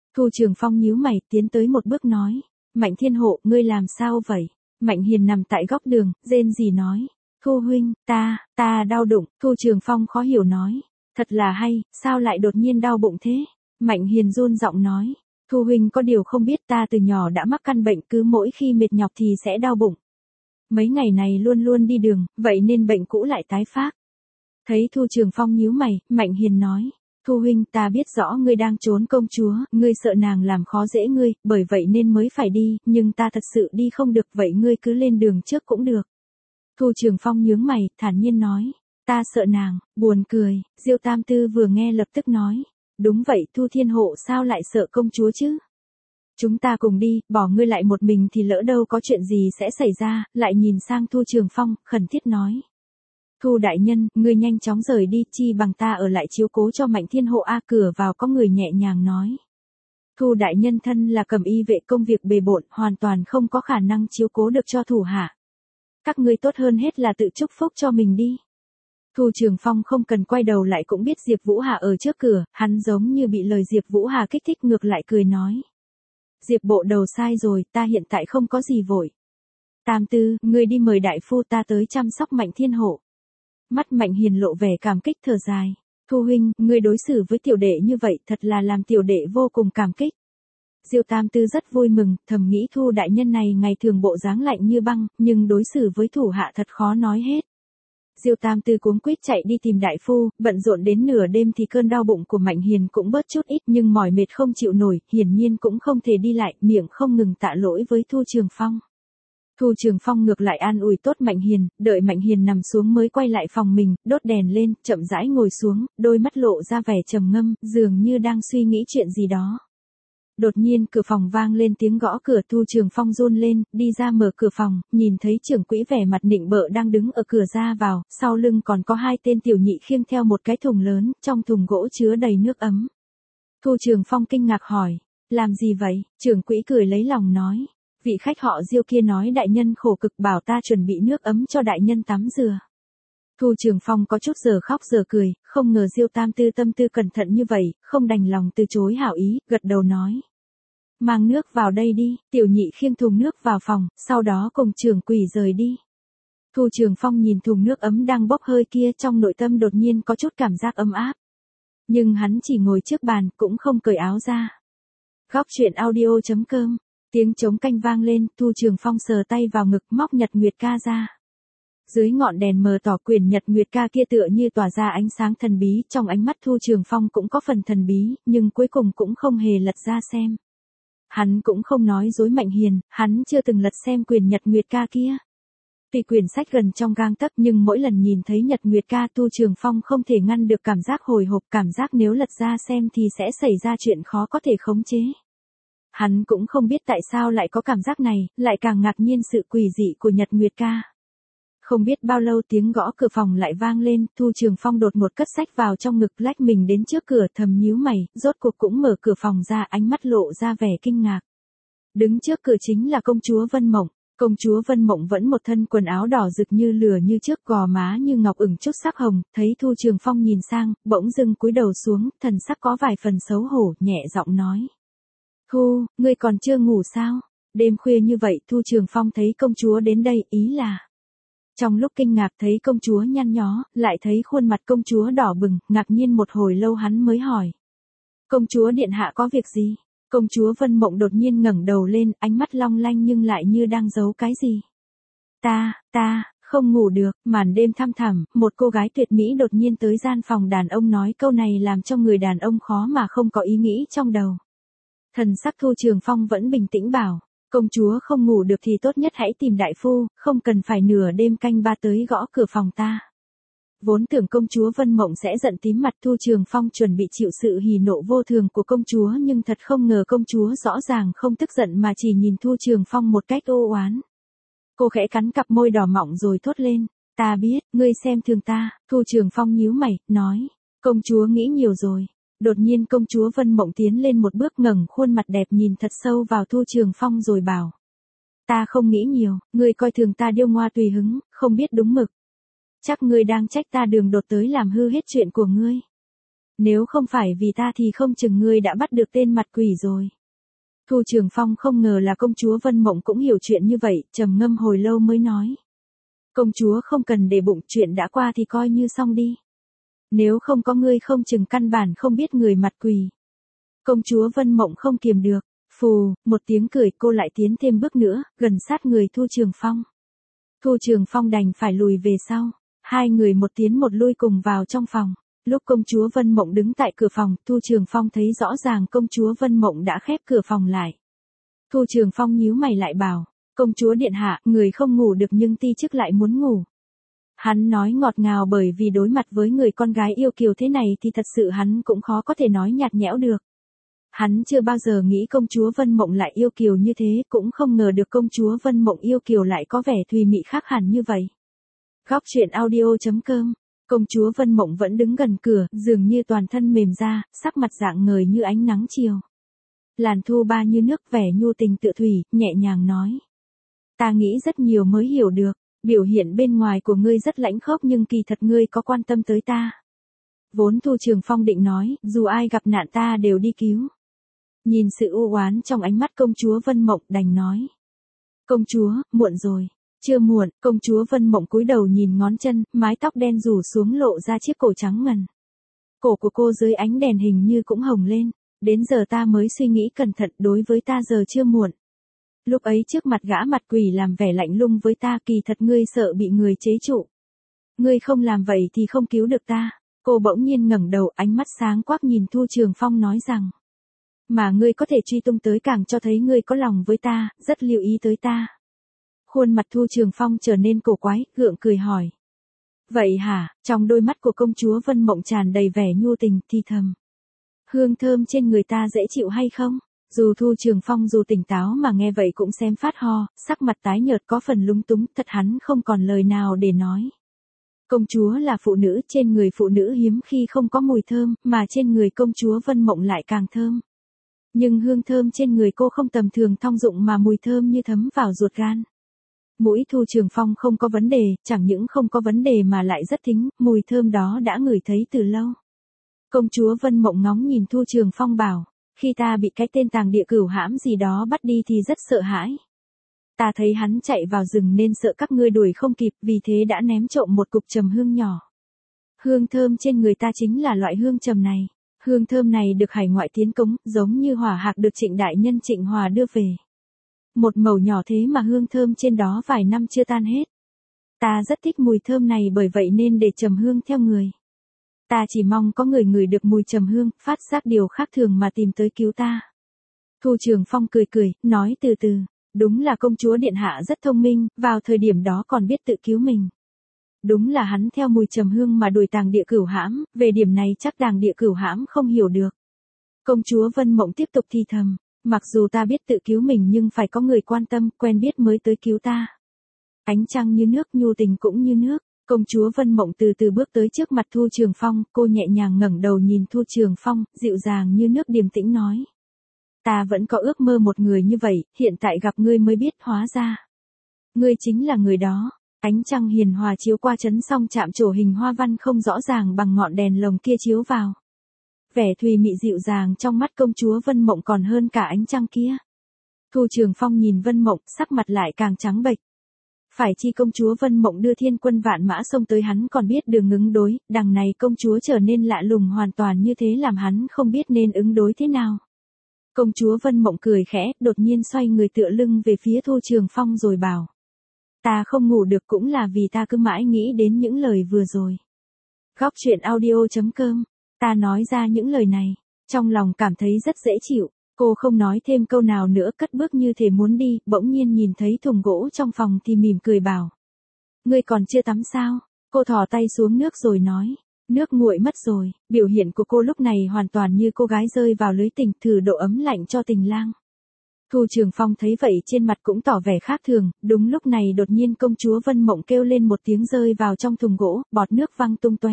Thu Trường Phong nhíu mày, tiến tới một bước nói. Mạnh Thiên Hộ, ngươi làm sao vậy? Mạnh Hiền nằm tại góc đường, rên rỉ nói. Thu huynh, ta, ta đau bụng. Thu Trường Phong khó hiểu nói. Thật là hay, sao lại đột nhiên đau bụng thế? Mạnh Hiền run giọng nói. Thu huynh có điều không biết ta từ nhỏ đã mắc căn bệnh, cứ mỗi khi mệt nhọc thì sẽ đau bụng. Mấy ngày này luôn luôn đi đường, vậy nên bệnh cũ lại tái phát. Thấy Thu Trường Phong nhíu mày, Mạnh Hiền nói. Thu huynh, ta biết rõ ngươi đang trốn công chúa, ngươi sợ nàng làm khó dễ ngươi, bởi vậy nên mới phải đi, nhưng ta thật sự đi không được, vậy ngươi cứ lên đường trước cũng được. Thu Trường Phong nhướng mày, thản nhiên nói. Ta sợ nàng, buồn cười. Diêu Tam Tư vừa nghe lập tức nói. Đúng vậy, Thu Thiên Hộ sao lại sợ công chúa chứ? Chúng ta cùng đi, bỏ ngươi lại một mình thì lỡ đâu có chuyện gì sẽ xảy ra, lại nhìn sang Thu Trường Phong, khẩn thiết nói. Thu đại nhân, ngươi nhanh chóng rời đi, chi bằng ta ở lại chiếu cố cho Mạnh Thiên Hộ. A cửa vào có người nhẹ nhàng nói. Thu đại nhân thân là cầm y vệ, công việc bề bộn, hoàn toàn không có khả năng chiếu cố được cho thủ hạ. Các ngươi tốt hơn hết là tự chúc phúc cho mình đi. Thu Trường Phong không cần quay đầu lại cũng biết Diệp Vũ Hà ở trước cửa, hắn giống như bị lời Diệp Vũ Hà kích thích ngược lại cười nói. Diệp bộ đầu sai rồi, ta hiện tại không có gì vội. Tam Tư, ngươi đi mời đại phu ta tới chăm sóc Mạnh Thiên Hộ. Mắt Mạnh Hiền lộ vẻ cảm kích thở dài. Thu huynh, ngươi đối xử với tiểu đệ như vậy thật là làm tiểu đệ vô cùng cảm kích. Diêu Tam Tư rất vui mừng, thầm nghĩ Thu đại nhân này ngày thường bộ dáng lạnh như băng, nhưng đối xử với thủ hạ thật khó nói hết. Diêu Tam Tư cuống quýt chạy đi tìm đại phu, bận rộn đến nửa đêm thì cơn đau bụng của Mạnh Hiền cũng bớt chút ít, nhưng mỏi mệt không chịu nổi, hiển nhiên cũng không thể đi lại, miệng không ngừng tạ lỗi với Thu Trường Phong. Thu Trường Phong ngược lại an ủi tốt Mạnh Hiền, đợi Mạnh Hiền nằm xuống mới quay lại phòng mình, đốt đèn lên, chậm rãi ngồi xuống, đôi mắt lộ ra vẻ trầm ngâm, dường như đang suy nghĩ chuyện gì đó. Đột nhiên cửa phòng vang lên tiếng gõ cửa. Thu Trường Phong run lên, đi ra mở cửa phòng, nhìn thấy trưởng quỹ vẻ mặt nịnh bợ đang đứng ở cửa ra vào, sau lưng còn có hai tên tiểu nhị khiêng theo một cái thùng lớn, trong thùng gỗ chứa đầy nước ấm. Thu Trường Phong kinh ngạc hỏi, làm gì vậy? Trưởng quỹ cười lấy lòng nói, vị khách họ Diêu kia nói đại nhân khổ cực bảo ta chuẩn bị nước ấm cho đại nhân tắm rửa. Thu Trường Phong có chút giờ khóc giờ cười, không ngờ Diêu Tam Tư tâm tư cẩn thận như vậy, không đành lòng từ chối hảo ý, gật đầu nói. Mang nước vào đây đi, tiểu nhị khiêng thùng nước vào phòng, sau đó cùng trưởng quỷ rời đi. Thu Trường Phong nhìn thùng nước ấm đang bốc hơi kia, trong nội tâm đột nhiên có chút cảm giác ấm áp. Nhưng hắn chỉ ngồi trước bàn, cũng không cởi áo ra. Góc truyện audio chấm com, tiếng trống canh vang lên, Thu Trường Phong sờ tay vào ngực móc Nhật Nguyệt ca ra. Dưới ngọn đèn mờ tỏ quyển Nhật Nguyệt ca kia tựa như tỏa ra ánh sáng thần bí, trong ánh mắt Thu Trường Phong cũng có phần thần bí, nhưng cuối cùng cũng không hề lật ra xem. Hắn cũng không nói dối Mạnh Hiền, hắn chưa từng lật xem quyển Nhật Nguyệt ca kia. Tuy quyển sách gần trong gang tấc nhưng mỗi lần nhìn thấy Nhật Nguyệt ca Thu Trường Phong không thể ngăn được cảm giác hồi hộp, cảm giác nếu lật ra xem thì sẽ xảy ra chuyện khó có thể khống chế. Hắn cũng không biết tại sao lại có cảm giác này, lại càng ngạc nhiên sự quỷ dị của Nhật Nguyệt ca. Không biết bao lâu tiếng gõ cửa phòng lại vang lên, Thu Trường Phong đột ngột cất sách vào trong ngực lách mình đến trước cửa thầm nhíu mày, rốt cuộc cũng mở cửa phòng ra, ánh mắt lộ ra vẻ kinh ngạc. Đứng trước cửa chính là công chúa Vân Mộng, công chúa Vân Mộng vẫn một thân quần áo đỏ rực như lửa như trước, gò má như ngọc ửng chút sắc hồng, thấy Thu Trường Phong nhìn sang, bỗng dưng cúi đầu xuống, thần sắc có vài phần xấu hổ, nhẹ giọng nói. Thu, ngươi còn chưa ngủ sao? Đêm khuya như vậy Thu Trường Phong thấy công chúa đến đây, ý là... Trong lúc kinh ngạc thấy công chúa nhăn nhó, lại thấy khuôn mặt công chúa đỏ bừng, ngạc nhiên một hồi lâu hắn mới hỏi. Công chúa điện hạ có việc gì? Công chúa Vân Mộng đột nhiên ngẩng đầu lên, ánh mắt long lanh nhưng lại như đang giấu cái gì. Ta, ta, không ngủ được, màn đêm thăm thẳm, một cô gái tuyệt mỹ đột nhiên tới gian phòng đàn ông nói câu này làm cho người đàn ông khó mà không có ý nghĩ trong đầu. Thần sắc Thu Trường Phong vẫn bình tĩnh bảo. Công chúa không ngủ được thì tốt nhất hãy tìm đại phu, không cần phải nửa đêm canh ba tới gõ cửa phòng ta. Vốn tưởng công chúa Vân Mộng sẽ giận tím mặt, Thu Trường Phong chuẩn bị chịu sự hỉ nộ vô thường của công chúa, nhưng thật không ngờ công chúa rõ ràng không tức giận mà chỉ nhìn Thu Trường Phong một cách ô oán. Cô khẽ cắn cặp môi đỏ mọng rồi thốt lên, ta biết, ngươi xem thường ta. Thu Trường Phong nhíu mày, nói, công chúa nghĩ nhiều rồi. Đột nhiên công chúa Vân Mộng tiến lên một bước, ngẩng khuôn mặt đẹp nhìn thật sâu vào Thu Trường Phong rồi bảo. Ta không nghĩ nhiều, ngươi coi thường ta điêu ngoa tùy hứng, không biết đúng mực. Chắc ngươi đang trách ta đường đột tới làm hư hết chuyện của ngươi. Nếu không phải vì ta thì không chừng ngươi đã bắt được tên mặt quỷ rồi. Thu Trường Phong không ngờ là công chúa Vân Mộng cũng hiểu chuyện như vậy, trầm ngâm hồi lâu mới nói. Công chúa không cần để bụng, chuyện đã qua thì coi như xong đi. Nếu không có ngươi không chừng căn bản không biết người mặt quỷ. Công chúa Vân Mộng không kiềm được, phù, một tiếng cười, cô lại tiến thêm bước nữa, gần sát người Thu Trường Phong. Thu Trường Phong đành phải lùi về sau, hai người một tiến một lui cùng vào trong phòng. Lúc công chúa Vân Mộng đứng tại cửa phòng, Thu Trường Phong thấy rõ ràng công chúa Vân Mộng đã khép cửa phòng lại. Thu Trường Phong nhíu mày lại bảo, công chúa điện hạ, người không ngủ được nhưng ti chức lại muốn ngủ. Hắn nói ngọt ngào bởi vì đối mặt với người con gái yêu kiều thế này thì thật sự hắn cũng khó có thể nói nhạt nhẽo được. Hắn chưa bao giờ nghĩ công chúa Vân Mộng lại yêu kiều như thế, cũng không ngờ được công chúa Vân Mộng yêu kiều lại có vẻ thùy mị khác hẳn như vậy. Góc truyện audio chấm com. Công chúa Vân Mộng vẫn đứng gần cửa, dường như toàn thân mềm ra, sắc mặt rạng ngời như ánh nắng chiều. Làn thu ba như nước, vẻ nhu tình tựa thủy, nhẹ nhàng nói. Ta nghĩ rất nhiều mới hiểu được, biểu hiện bên ngoài của ngươi rất lãnh khốc nhưng kỳ thật ngươi có quan tâm tới ta. Vốn Thu Trường Phong định nói, dù ai gặp nạn ta đều đi cứu. Nhìn sự u oán trong ánh mắt công chúa Vân Mộng đành nói. Công chúa, muộn rồi. Chưa muộn, công chúa Vân Mộng cúi đầu nhìn ngón chân, mái tóc đen rủ xuống lộ ra chiếc cổ trắng ngần. Cổ của cô dưới ánh đèn hình như cũng hồng lên. Đến giờ ta mới suy nghĩ cẩn thận, đối với ta giờ chưa muộn. Lúc ấy trước mặt gã mặt quỷ làm vẻ lạnh lùng với ta, kỳ thật ngươi sợ bị người chế trụ. Ngươi không làm vậy thì không cứu được ta. Cô bỗng nhiên ngẩng đầu, ánh mắt sáng quắc nhìn Thu Trường Phong nói rằng. Mà ngươi có thể truy tung tới càng cho thấy ngươi có lòng với ta, rất lưu ý tới ta. Khuôn mặt Thu Trường Phong trở nên cổ quái, gượng cười hỏi. Vậy hả? Trong đôi mắt của công chúa Vân Mộng tràn đầy vẻ nhu tình, thì thầm. Hương thơm trên người ta dễ chịu hay không? Dù Thu Trường Phong dù tỉnh táo mà nghe vậy cũng xem phát ho, sắc mặt tái nhợt có phần lúng túng, thật hắn không còn lời nào để nói. Công chúa là phụ nữ, trên người phụ nữ hiếm khi không có mùi thơm, mà trên người công chúa Vân Mộng lại càng thơm. Nhưng hương thơm trên người cô không tầm thường thong dụng mà mùi thơm như thấm vào ruột gan. Mũi Thu Trường Phong không có vấn đề, chẳng những không có vấn đề mà lại rất thính, mùi thơm đó đã ngửi thấy từ lâu. Công chúa Vân Mộng ngóng nhìn Thu Trường Phong bảo, khi ta bị cái tên tàng địa cửu hãm gì đó bắt đi thì rất sợ hãi. Ta thấy hắn chạy vào rừng nên sợ các ngươi đuổi không kịp, vì thế đã ném trộm một cục trầm hương nhỏ. Hương thơm trên người ta chính là loại hương trầm này. Hương thơm này được hải ngoại tiến cống, giống như hỏa hạc được Trịnh đại nhân Trịnh Hòa đưa về. Một mẩu nhỏ thế mà hương thơm trên đó vài năm chưa tan hết. Ta rất thích mùi thơm này bởi vậy nên để trầm hương theo người. Ta chỉ mong có người ngửi được mùi trầm hương, phát giác điều khác thường mà tìm tới cứu ta. Thu Trường Phong cười cười, nói từ từ, đúng là công chúa điện hạ rất thông minh, vào thời điểm đó còn biết tự cứu mình. Đúng là hắn theo mùi trầm hương mà đuổi tàng địa cửu hãm, về điểm này chắc tàng địa cửu hãm không hiểu được. Công chúa Vân Mộng tiếp tục thì thầm, mặc dù ta biết tự cứu mình nhưng phải có người quan tâm, quen biết mới tới cứu ta. Ánh trăng như nước, nhu tình cũng như nước. Công chúa Vân Mộng từ từ bước tới trước mặt Thu Trường Phong, cô nhẹ nhàng ngẩng đầu nhìn Thu Trường Phong, dịu dàng như nước điềm tĩnh nói. Ta vẫn có ước mơ một người như vậy, hiện tại gặp ngươi mới biết hóa ra. Ngươi chính là người đó. Ánh trăng hiền hòa chiếu qua chấn song chạm trổ hình hoa văn không rõ ràng bằng ngọn đèn lồng kia chiếu vào. Vẻ thùy mị dịu dàng trong mắt công chúa Vân Mộng còn hơn cả ánh trăng kia. Thu Trường Phong nhìn Vân Mộng, sắc mặt lại càng trắng bệch. Phải chi công chúa Vân Mộng đưa thiên quân vạn mã xông tới hắn còn biết đường ứng đối, đằng này công chúa trở nên lạ lùng hoàn toàn như thế làm hắn không biết nên ứng đối thế nào. Công chúa Vân Mộng cười khẽ, đột nhiên xoay người tựa lưng về phía Thu Trường Phong rồi bảo. Ta không ngủ được cũng là vì ta cứ mãi nghĩ đến những lời vừa rồi. Góc truyện audio chấm com, ta nói ra những lời này, trong lòng cảm thấy rất dễ chịu. Cô không nói thêm câu nào nữa, cất bước như thể muốn đi, bỗng nhiên nhìn thấy thùng gỗ trong phòng thì mỉm cười bảo. Ngươi còn chưa tắm sao? Cô thò tay xuống nước rồi nói. Nước nguội mất rồi, biểu hiện của cô lúc này hoàn toàn như cô gái rơi vào lưới tình, thử độ ấm lạnh cho tình lang. Thu Trường Phong thấy vậy trên mặt cũng tỏ vẻ khác thường, đúng lúc này đột nhiên công chúa Vân Mộng kêu lên một tiếng rơi vào trong thùng gỗ, bọt nước văng tung tóe.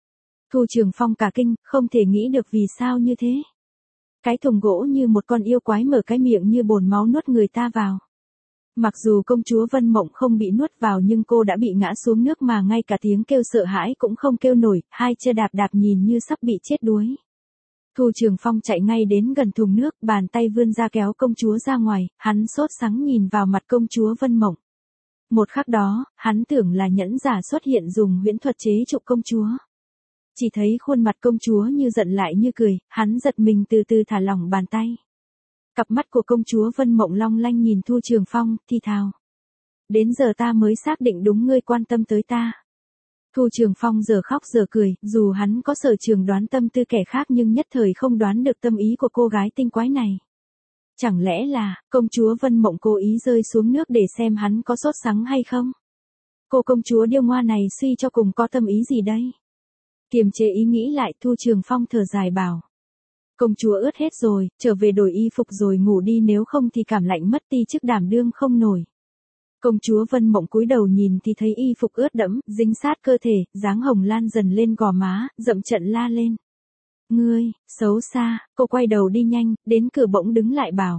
Thu Trường Phong cả kinh, không thể nghĩ được vì sao như thế. Cái thùng gỗ như một con yêu quái mở cái miệng như bồn máu nuốt người ta vào. Mặc dù công chúa Vân Mộng không bị nuốt vào nhưng cô đã bị ngã xuống nước mà ngay cả tiếng kêu sợ hãi cũng không kêu nổi, hai chân đạp đạp nhìn như sắp bị chết đuối. Thu Trường Phong chạy ngay đến gần thùng nước, bàn tay vươn ra kéo công chúa ra ngoài, hắn sốt sắng nhìn vào mặt công chúa Vân Mộng. Một khắc đó, hắn tưởng là nhẫn giả xuất hiện dùng huyễn thuật chế trụ công chúa. Chỉ thấy khuôn mặt công chúa như giận lại như cười, hắn giật mình từ từ thả lỏng bàn tay. Cặp mắt của công chúa Vân Mộng long lanh nhìn Thu Trường Phong, thì thào. Đến giờ ta mới xác định đúng ngươi quan tâm tới ta. Thu Trường Phong giờ khóc giờ cười, dù hắn có sở trường đoán tâm tư kẻ khác nhưng nhất thời không đoán được tâm ý của cô gái tinh quái này. Chẳng lẽ là, công chúa Vân Mộng cố ý rơi xuống nước để xem hắn có sốt sắng hay không? Cô công chúa điêu ngoa này suy cho cùng có tâm ý gì đây? Kiềm chế ý nghĩ lại, Thu Trường Phong thở dài bảo. Công chúa ướt hết rồi, trở về đổi y phục rồi ngủ đi, nếu không thì cảm lạnh mất ti chức đảm đương không nổi. Công chúa Vân Mộng cúi đầu nhìn thì thấy y phục ướt đẫm, dính sát cơ thể, dáng hồng lan dần lên gò má, dậm trận la lên. Ngươi, xấu xa, cô quay đầu đi nhanh, đến cửa bỗng đứng lại bảo.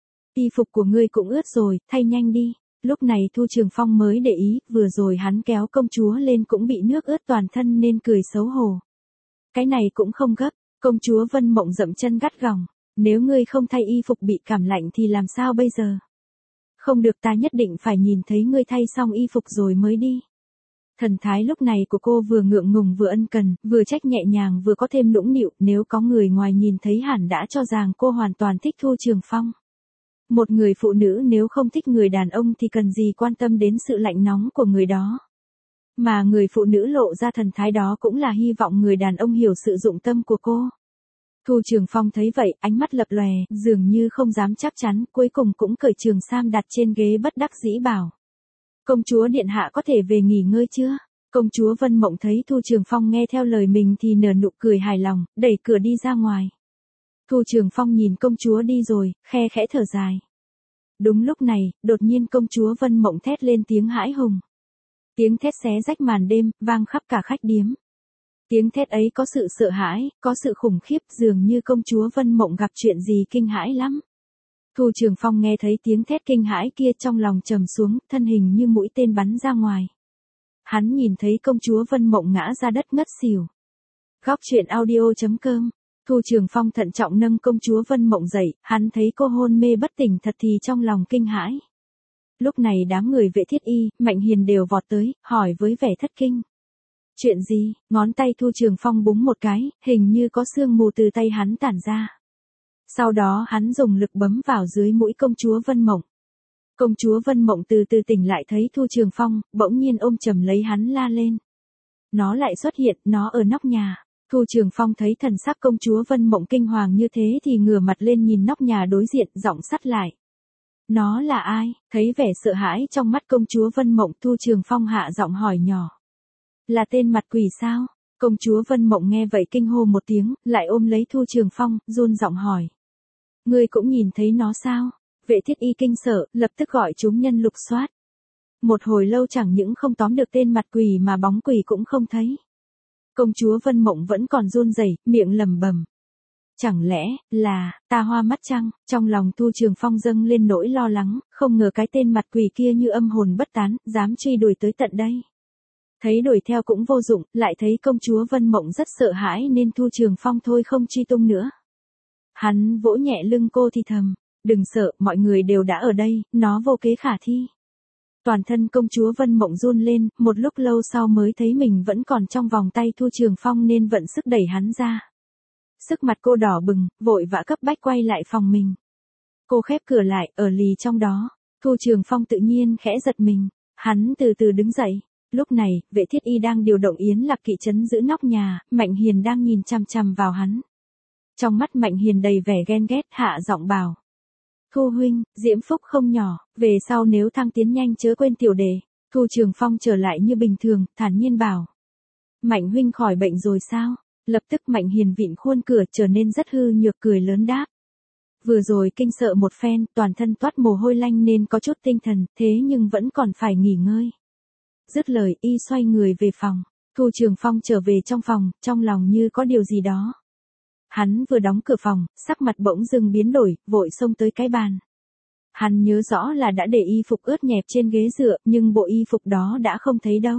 Y phục của ngươi cũng ướt rồi, thay nhanh đi. Lúc này Thu Trường Phong mới để ý, vừa rồi hắn kéo công chúa lên cũng bị nước ướt toàn thân nên cười xấu hổ. Cái này cũng không gấp, công chúa Vân Mộng dậm chân gắt gỏng. Nếu ngươi không thay y phục bị cảm lạnh thì làm sao bây giờ? Không được, ta nhất định phải nhìn thấy ngươi thay xong y phục rồi mới đi. Thần thái lúc này của cô vừa ngượng ngùng vừa ân cần, vừa trách nhẹ nhàng vừa có thêm nũng nịu, nếu có người ngoài nhìn thấy hẳn đã cho rằng cô hoàn toàn thích Thu Trường Phong. Một người phụ nữ nếu không thích người đàn ông thì cần gì quan tâm đến sự lạnh nóng của người đó. Mà người phụ nữ lộ ra thần thái đó cũng là hy vọng người đàn ông hiểu sự dụng tâm của cô. Thu Trường Phong thấy vậy, ánh mắt lập lòe, dường như không dám chắc chắn, cuối cùng cũng cởi trường sam đặt trên ghế bất đắc dĩ bảo. Công chúa điện hạ có thể về nghỉ ngơi chưa? Công chúa Vân Mộng thấy Thu Trường Phong nghe theo lời mình thì nở nụ cười hài lòng, đẩy cửa đi ra ngoài. Thu Trường Phong nhìn công chúa đi rồi, khe khẽ thở dài. Đúng lúc này, đột nhiên công chúa Vân Mộng thét lên tiếng hãi hùng. Tiếng thét xé rách màn đêm, vang khắp cả khách điếm. Tiếng thét ấy có sự sợ hãi, có sự khủng khiếp, dường như công chúa Vân Mộng gặp chuyện gì kinh hãi lắm. Thu Trường Phong nghe thấy tiếng thét kinh hãi kia trong lòng trầm xuống, thân hình như mũi tên bắn ra ngoài. Hắn nhìn thấy công chúa Vân Mộng ngã ra đất ngất xỉu. Góc truyện audio chấm com. Thu Trường Phong thận trọng nâng công chúa Vân Mộng dậy, hắn thấy cô hôn mê bất tỉnh thật thì trong lòng kinh hãi. Lúc này đám người Vệ Thiết Y, Mạnh Hiền đều vọt tới, hỏi với vẻ thất kinh. Chuyện gì? Ngón tay Thu Trường Phong búng một cái, hình như có sương mù từ tay hắn tản ra. Sau đó hắn dùng lực bấm vào dưới mũi công chúa Vân Mộng. Công chúa Vân Mộng từ từ tỉnh lại thấy Thu Trường Phong, bỗng nhiên ôm chầm lấy hắn la lên. Nó lại xuất hiện, nó ở nóc nhà. Thu Trường Phong thấy thần sắc công chúa Vân Mộng kinh hoàng như thế thì ngửa mặt lên nhìn nóc nhà đối diện, giọng sắt lại. Nó là ai? Thấy vẻ sợ hãi trong mắt công chúa Vân Mộng, Thu Trường Phong hạ giọng hỏi nhỏ. Là tên mặt quỷ sao? Công chúa Vân Mộng nghe vậy kinh hô một tiếng, lại ôm lấy Thu Trường Phong, run giọng hỏi. Ngươi cũng nhìn thấy nó sao? Vệ Thiết Y kinh sợ, lập tức gọi chúng nhân lục soát. Một hồi lâu chẳng những không tóm được tên mặt quỷ mà bóng quỷ cũng không thấy. Công chúa Vân Mộng vẫn còn run rẩy, miệng lẩm bẩm. Chẳng lẽ, là, ta hoa mắt chăng? Trong lòng Thu Trường Phong dâng lên nỗi lo lắng, không ngờ cái tên mặt quỷ kia như âm hồn bất tán, dám truy đuổi tới tận đây. Thấy đuổi theo cũng vô dụng, lại thấy công chúa Vân Mộng rất sợ hãi nên Thu Trường Phong thôi không truy tung nữa. Hắn vỗ nhẹ lưng cô thì thầm, đừng sợ, mọi người đều đã ở đây, nó vô kế khả thi. Toàn thân công chúa Vân Mộng run lên, một lúc lâu sau mới thấy mình vẫn còn trong vòng tay Thu Trường Phong nên vận sức đẩy hắn ra. Sức mặt cô đỏ bừng, vội vã cấp bách quay lại phòng mình. Cô khép cửa lại, ở lì trong đó. Thu Trường Phong tự nhiên khẽ giật mình, hắn từ từ đứng dậy. Lúc này, Vệ Thiết Y đang điều động Yến Lạc Kỵ trấn giữ nóc nhà, Mạnh Hiền đang nhìn chằm chằm vào hắn. Trong mắt Mạnh Hiền đầy vẻ ghen ghét, hạ giọng bảo. Thu huynh, diễm phúc không nhỏ, về sau nếu thăng tiến nhanh chớ quên tiểu đề. Thu Trường Phong trở lại như bình thường, thản nhiên bảo. Mạnh huynh khỏi bệnh rồi sao? Lập tức Mạnh Hiền vịn khuôn cửa trở nên rất hư nhược cười lớn đáp. Vừa rồi kinh sợ một phen, toàn thân toát mồ hôi lanh nên có chút tinh thần, thế nhưng vẫn còn phải nghỉ ngơi. Dứt lời y xoay người về phòng. Thu Trường Phong trở về trong phòng, trong lòng như có điều gì đó. Hắn vừa đóng cửa phòng, sắc mặt bỗng dưng biến đổi, vội xông tới cái bàn. Hắn nhớ rõ là đã để y phục ướt nhẹp trên ghế dựa, nhưng bộ y phục đó đã không thấy đâu.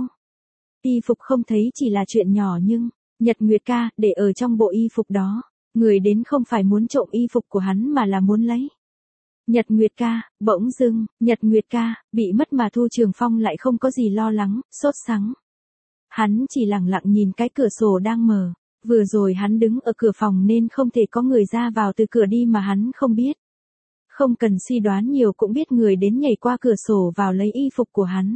Y phục không thấy chỉ là chuyện nhỏ nhưng, Nhật Nguyệt ca, để ở trong bộ y phục đó, người đến không phải muốn trộm y phục của hắn mà là muốn lấy. Nhật Nguyệt ca, bỗng dưng, Nhật Nguyệt ca, bị mất mà Thu Trường Phong lại không có gì lo lắng, sốt sắng. Hắn chỉ lặng lặng nhìn cái cửa sổ đang mở, vừa rồi hắn đứng ở cửa phòng nên không thể có người ra vào từ cửa đi mà hắn không biết. Không cần suy đoán nhiều cũng biết người đến nhảy qua cửa sổ vào lấy y phục của hắn.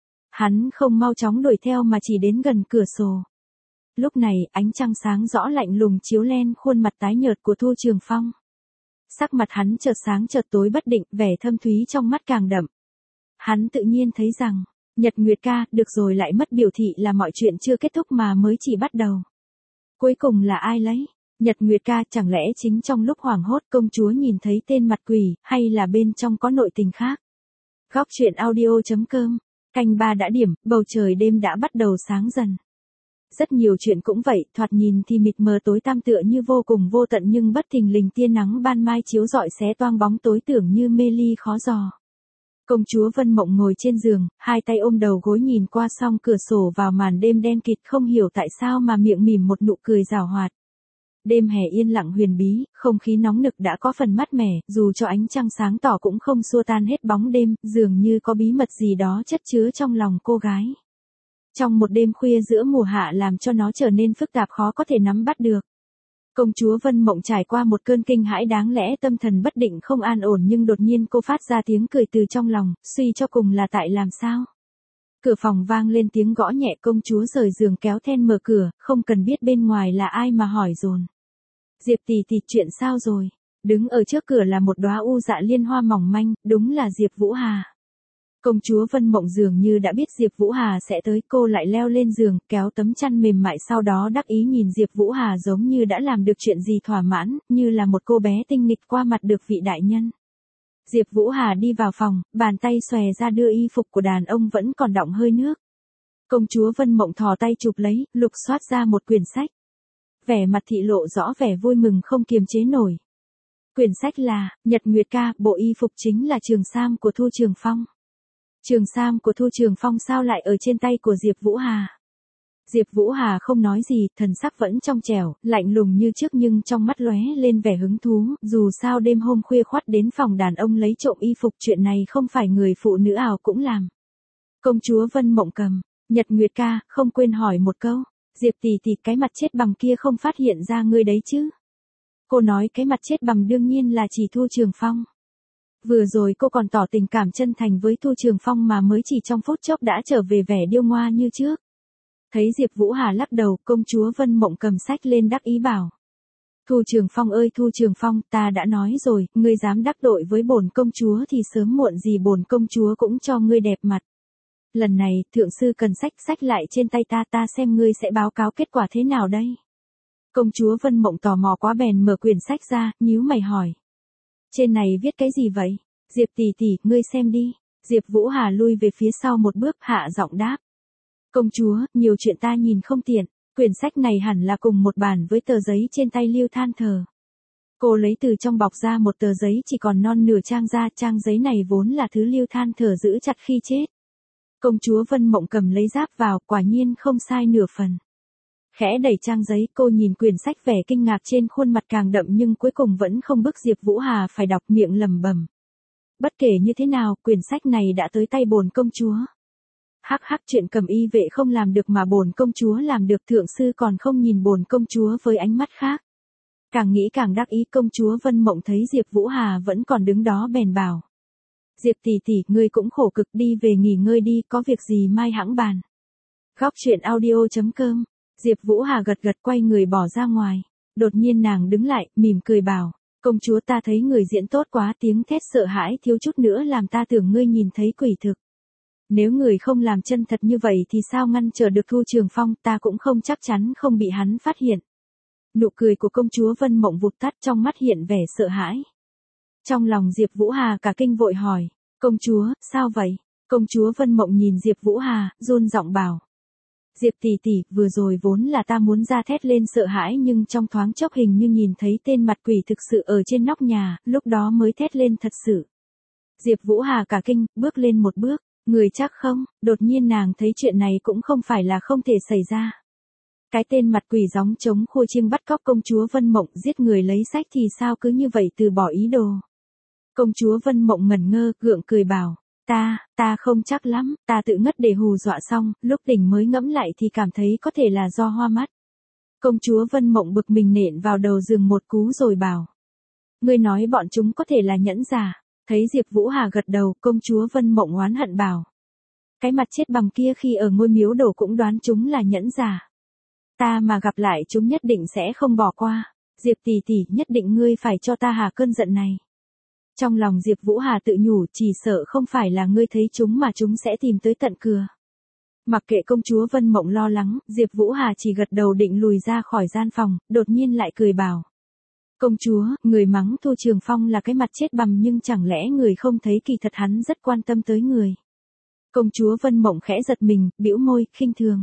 Hắn không mau chóng đuổi theo mà chỉ đến gần cửa sổ. Lúc này, ánh trăng sáng rõ lạnh lùng chiếu lên khuôn mặt tái nhợt của Thu Trường Phong. Sắc mặt hắn chợt sáng chợt tối bất định, vẻ thâm thúy trong mắt càng đậm. Hắn tự nhiên thấy rằng, Nhật Nguyệt ca, được rồi lại mất, biểu thị là mọi chuyện chưa kết thúc mà mới chỉ bắt đầu. Cuối cùng là ai lấy? Nhật Nguyệt ca, chẳng lẽ chính trong lúc hoảng hốt công chúa nhìn thấy tên mặt quỷ, hay là bên trong có nội tình khác? Góc truyện audio chấm com, canh ba đã điểm, bầu trời đêm đã bắt đầu sáng dần. Rất nhiều chuyện cũng vậy, thoạt nhìn thì mịt mờ tối tăm tựa như vô cùng vô tận nhưng bất thình lình tia nắng ban mai chiếu rọi xé toang bóng tối tưởng như mê ly khó dò. Công chúa Vân Mộng ngồi trên giường, hai tay ôm đầu gối nhìn qua song cửa sổ vào màn đêm đen kịt, không hiểu tại sao mà miệng mỉm một nụ cười giảo hoạt. Đêm hè yên lặng huyền bí, không khí nóng nực đã có phần mát mẻ, dù cho ánh trăng sáng tỏ cũng không xua tan hết bóng đêm, dường như có bí mật gì đó chất chứa trong lòng cô gái. Trong một đêm khuya giữa mùa hạ làm cho nó trở nên phức tạp khó có thể nắm bắt được. Công chúa Vân Mộng trải qua một cơn kinh hãi đáng lẽ tâm thần bất định không an ổn nhưng đột nhiên cô phát ra tiếng cười từ trong lòng, suy cho cùng là tại làm sao. Cửa phòng vang lên tiếng gõ nhẹ, công chúa rời giường kéo then mở cửa, không cần biết bên ngoài là ai mà hỏi dồn. Diệp tỷ tỷ, chuyện sao rồi? Đứng ở trước cửa là một đóa u dạ liên hoa mỏng manh, đúng là Diệp Vũ Hà. Công chúa Vân Mộng dường như đã biết Diệp Vũ Hà sẽ tới, cô lại leo lên giường, kéo tấm chăn mềm mại sau đó đắc ý nhìn Diệp Vũ Hà giống như đã làm được chuyện gì thỏa mãn, như là một cô bé tinh nghịch qua mặt được vị đại nhân. Diệp Vũ Hà đi vào phòng, bàn tay xòe ra đưa y phục của đàn ông vẫn còn đọng hơi nước. Công chúa Vân Mộng thò tay chụp lấy, lục soát ra một quyển sách. Vẻ mặt thị lộ rõ vẻ vui mừng không kiềm chế nổi. Quyển sách là Nhật Nguyệt ca, bộ y phục chính là trường sam của Thu Trường Phong. Trường sam của Thu Trường Phong sao lại ở trên tay của Diệp Vũ Hà? Diệp Vũ Hà không nói gì, thần sắc vẫn trong trẻo, lạnh lùng như trước nhưng trong mắt lóe lên vẻ hứng thú, dù sao đêm hôm khuya khoắt đến phòng đàn ông lấy trộm y phục, chuyện này không phải người phụ nữ ảo cũng làm. Công chúa Vân Mộng cầm, Nhật Nguyệt ca, không quên hỏi một câu, Diệp tỷ tỷ, cái mặt chết bầm kia không phát hiện ra ngươi đấy chứ? Cô nói cái mặt chết bầm đương nhiên là chỉ Thu Trường Phong. Vừa rồi cô còn tỏ tình cảm chân thành với Thu Trường Phong mà mới chỉ trong phút chốc đã trở về vẻ điêu ngoa như trước. Thấy Diệp Vũ Hà lắc đầu, công chúa Vân Mộng cầm sách lên đắc ý bảo. Thu Trường Phong ơi Thu Trường Phong, ta đã nói rồi, ngươi dám đắc tội với bổn công chúa thì sớm muộn gì bổn công chúa cũng cho ngươi đẹp mặt. Lần này, thượng sư cần sách sách lại trên tay ta, ta xem ngươi sẽ báo cáo kết quả thế nào đây. Công chúa Vân Mộng tò mò quá bèn mở quyển sách ra, nhíu mày hỏi. Trên này viết cái gì vậy? Diệp tỷ tỷ, ngươi xem đi. Diệp Vũ Hà lui về phía sau một bước, hạ giọng đáp. Công chúa, nhiều chuyện ta nhìn không tiện, quyển sách này hẳn là cùng một bản với tờ giấy trên tay Lưu Than Thờ. Cô lấy từ trong bọc ra một tờ giấy chỉ còn non nửa trang ra, trang giấy này vốn là thứ Lưu Than Thờ giữ chặt khi chết. Công chúa Vân Mộng cầm lấy giáp vào, quả nhiên không sai nửa phần. Khẽ đẩy trang giấy, cô nhìn quyển sách, vẻ kinh ngạc trên khuôn mặt càng đậm nhưng cuối cùng vẫn không bức Diệp Vũ Hà phải đọc, miệng lẩm bẩm. Bất kể như thế nào, quyển sách này đã tới tay bổn công chúa. Hắc hắc, chuyện cầm y vệ không làm được mà bổn công chúa làm được, thượng sư còn không nhìn bổn công chúa với ánh mắt khác. Càng nghĩ càng đắc ý, công chúa Vân Mộng thấy Diệp Vũ Hà vẫn còn đứng đó bèn bảo. Diệp tỷ tỷ, ngươi cũng khổ cực, đi về nghỉ ngơi đi, có việc gì mai hẵng bàn. Góc truyện audio chấm com. Diệp Vũ Hà gật gật quay người bỏ ra ngoài. Đột nhiên nàng đứng lại, mỉm cười bảo. Công chúa, ta thấy người diễn tốt quá, tiếng thét sợ hãi thiếu chút nữa làm ta tưởng ngươi nhìn thấy quỷ thực. Nếu người không làm chân thật như vậy thì sao ngăn trở được Thu Trường Phong, ta cũng không chắc chắn không bị hắn phát hiện. Nụ cười của công chúa Vân Mộng vụt tắt, trong mắt hiện vẻ sợ hãi. Trong lòng Diệp Vũ Hà cả kinh vội hỏi. Công chúa, sao vậy? Công chúa Vân Mộng nhìn Diệp Vũ Hà, run giọng bảo. Diệp tỷ tỷ, vừa rồi vốn là ta muốn ra thét lên sợ hãi nhưng trong thoáng chốc hình như nhìn thấy tên mặt quỷ thực sự ở trên nóc nhà, lúc đó mới thét lên thật sự. Diệp Vũ Hà cả kinh, bước lên một bước, người chắc không, đột nhiên nàng thấy chuyện này cũng không phải là không thể xảy ra. Cái tên mặt quỷ gióng trống khua chiêng bắt cóc công chúa Vân Mộng giết người lấy sách thì sao cứ như vậy từ bỏ ý đồ. Công chúa Vân Mộng ngẩn ngơ, gượng cười bảo, ta, ta không chắc lắm, ta tự ngất để hù dọa xong, lúc tỉnh mới ngẫm lại thì cảm thấy có thể là do hoa mắt. Công chúa Vân Mộng bực mình nện vào đầu giường một cú rồi bảo. Ngươi nói bọn chúng có thể là nhẫn giả, thấy Diệp Vũ Hà gật đầu, công chúa Vân Mộng oán hận bảo. Cái mặt chết bầm kia khi ở ngôi miếu đổ cũng đoán chúng là nhẫn giả. Ta mà gặp lại chúng nhất định sẽ không bỏ qua, Diệp tỷ tỷ nhất định ngươi phải cho ta hà cơn giận này. Trong lòng Diệp Vũ Hà tự nhủ chỉ sợ không phải là ngươi thấy chúng mà chúng sẽ tìm tới tận cửa. Mặc kệ công chúa Vân Mộng lo lắng, Diệp Vũ Hà chỉ gật đầu định lùi ra khỏi gian phòng, đột nhiên lại cười bảo. Công chúa, người mắng Thu Trường Phong là cái mặt chết bầm nhưng chẳng lẽ người không thấy kỳ thật hắn rất quan tâm tới người. Công chúa Vân Mộng khẽ giật mình, bĩu môi, khinh thường.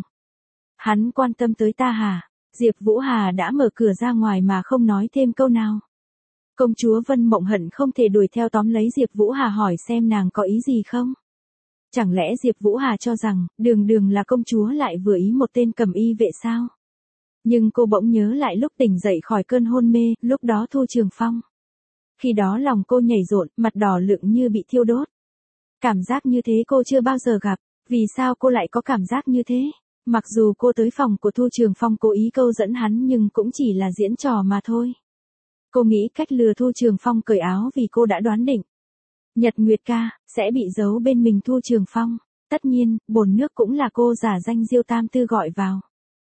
Hắn quan tâm tới ta hả? Diệp Vũ Hà đã mở cửa ra ngoài mà không nói thêm câu nào. Công chúa Vân Mộng hận không thể đuổi theo tóm lấy Diệp Vũ Hà hỏi xem nàng có ý gì không? Chẳng lẽ Diệp Vũ Hà cho rằng, đường đường là công chúa lại vừa ý một tên cầm y vệ sao? Nhưng cô bỗng nhớ lại lúc tỉnh dậy khỏi cơn hôn mê, lúc đó Thu Trường Phong. Khi đó lòng cô nhảy rộn, mặt đỏ lựng như bị thiêu đốt. Cảm giác như thế cô chưa bao giờ gặp, vì sao cô lại có cảm giác như thế? Mặc dù cô tới phòng của Thu Trường Phong cố ý câu dẫn hắn nhưng cũng chỉ là diễn trò mà thôi. Cô nghĩ cách lừa Thu Trường Phong cởi áo vì cô đã đoán định. Nhật Nguyệt ca, sẽ bị giấu bên mình Thu Trường Phong. Tất nhiên, bồn nước cũng là cô giả danh Diêu Tam Tư gọi vào.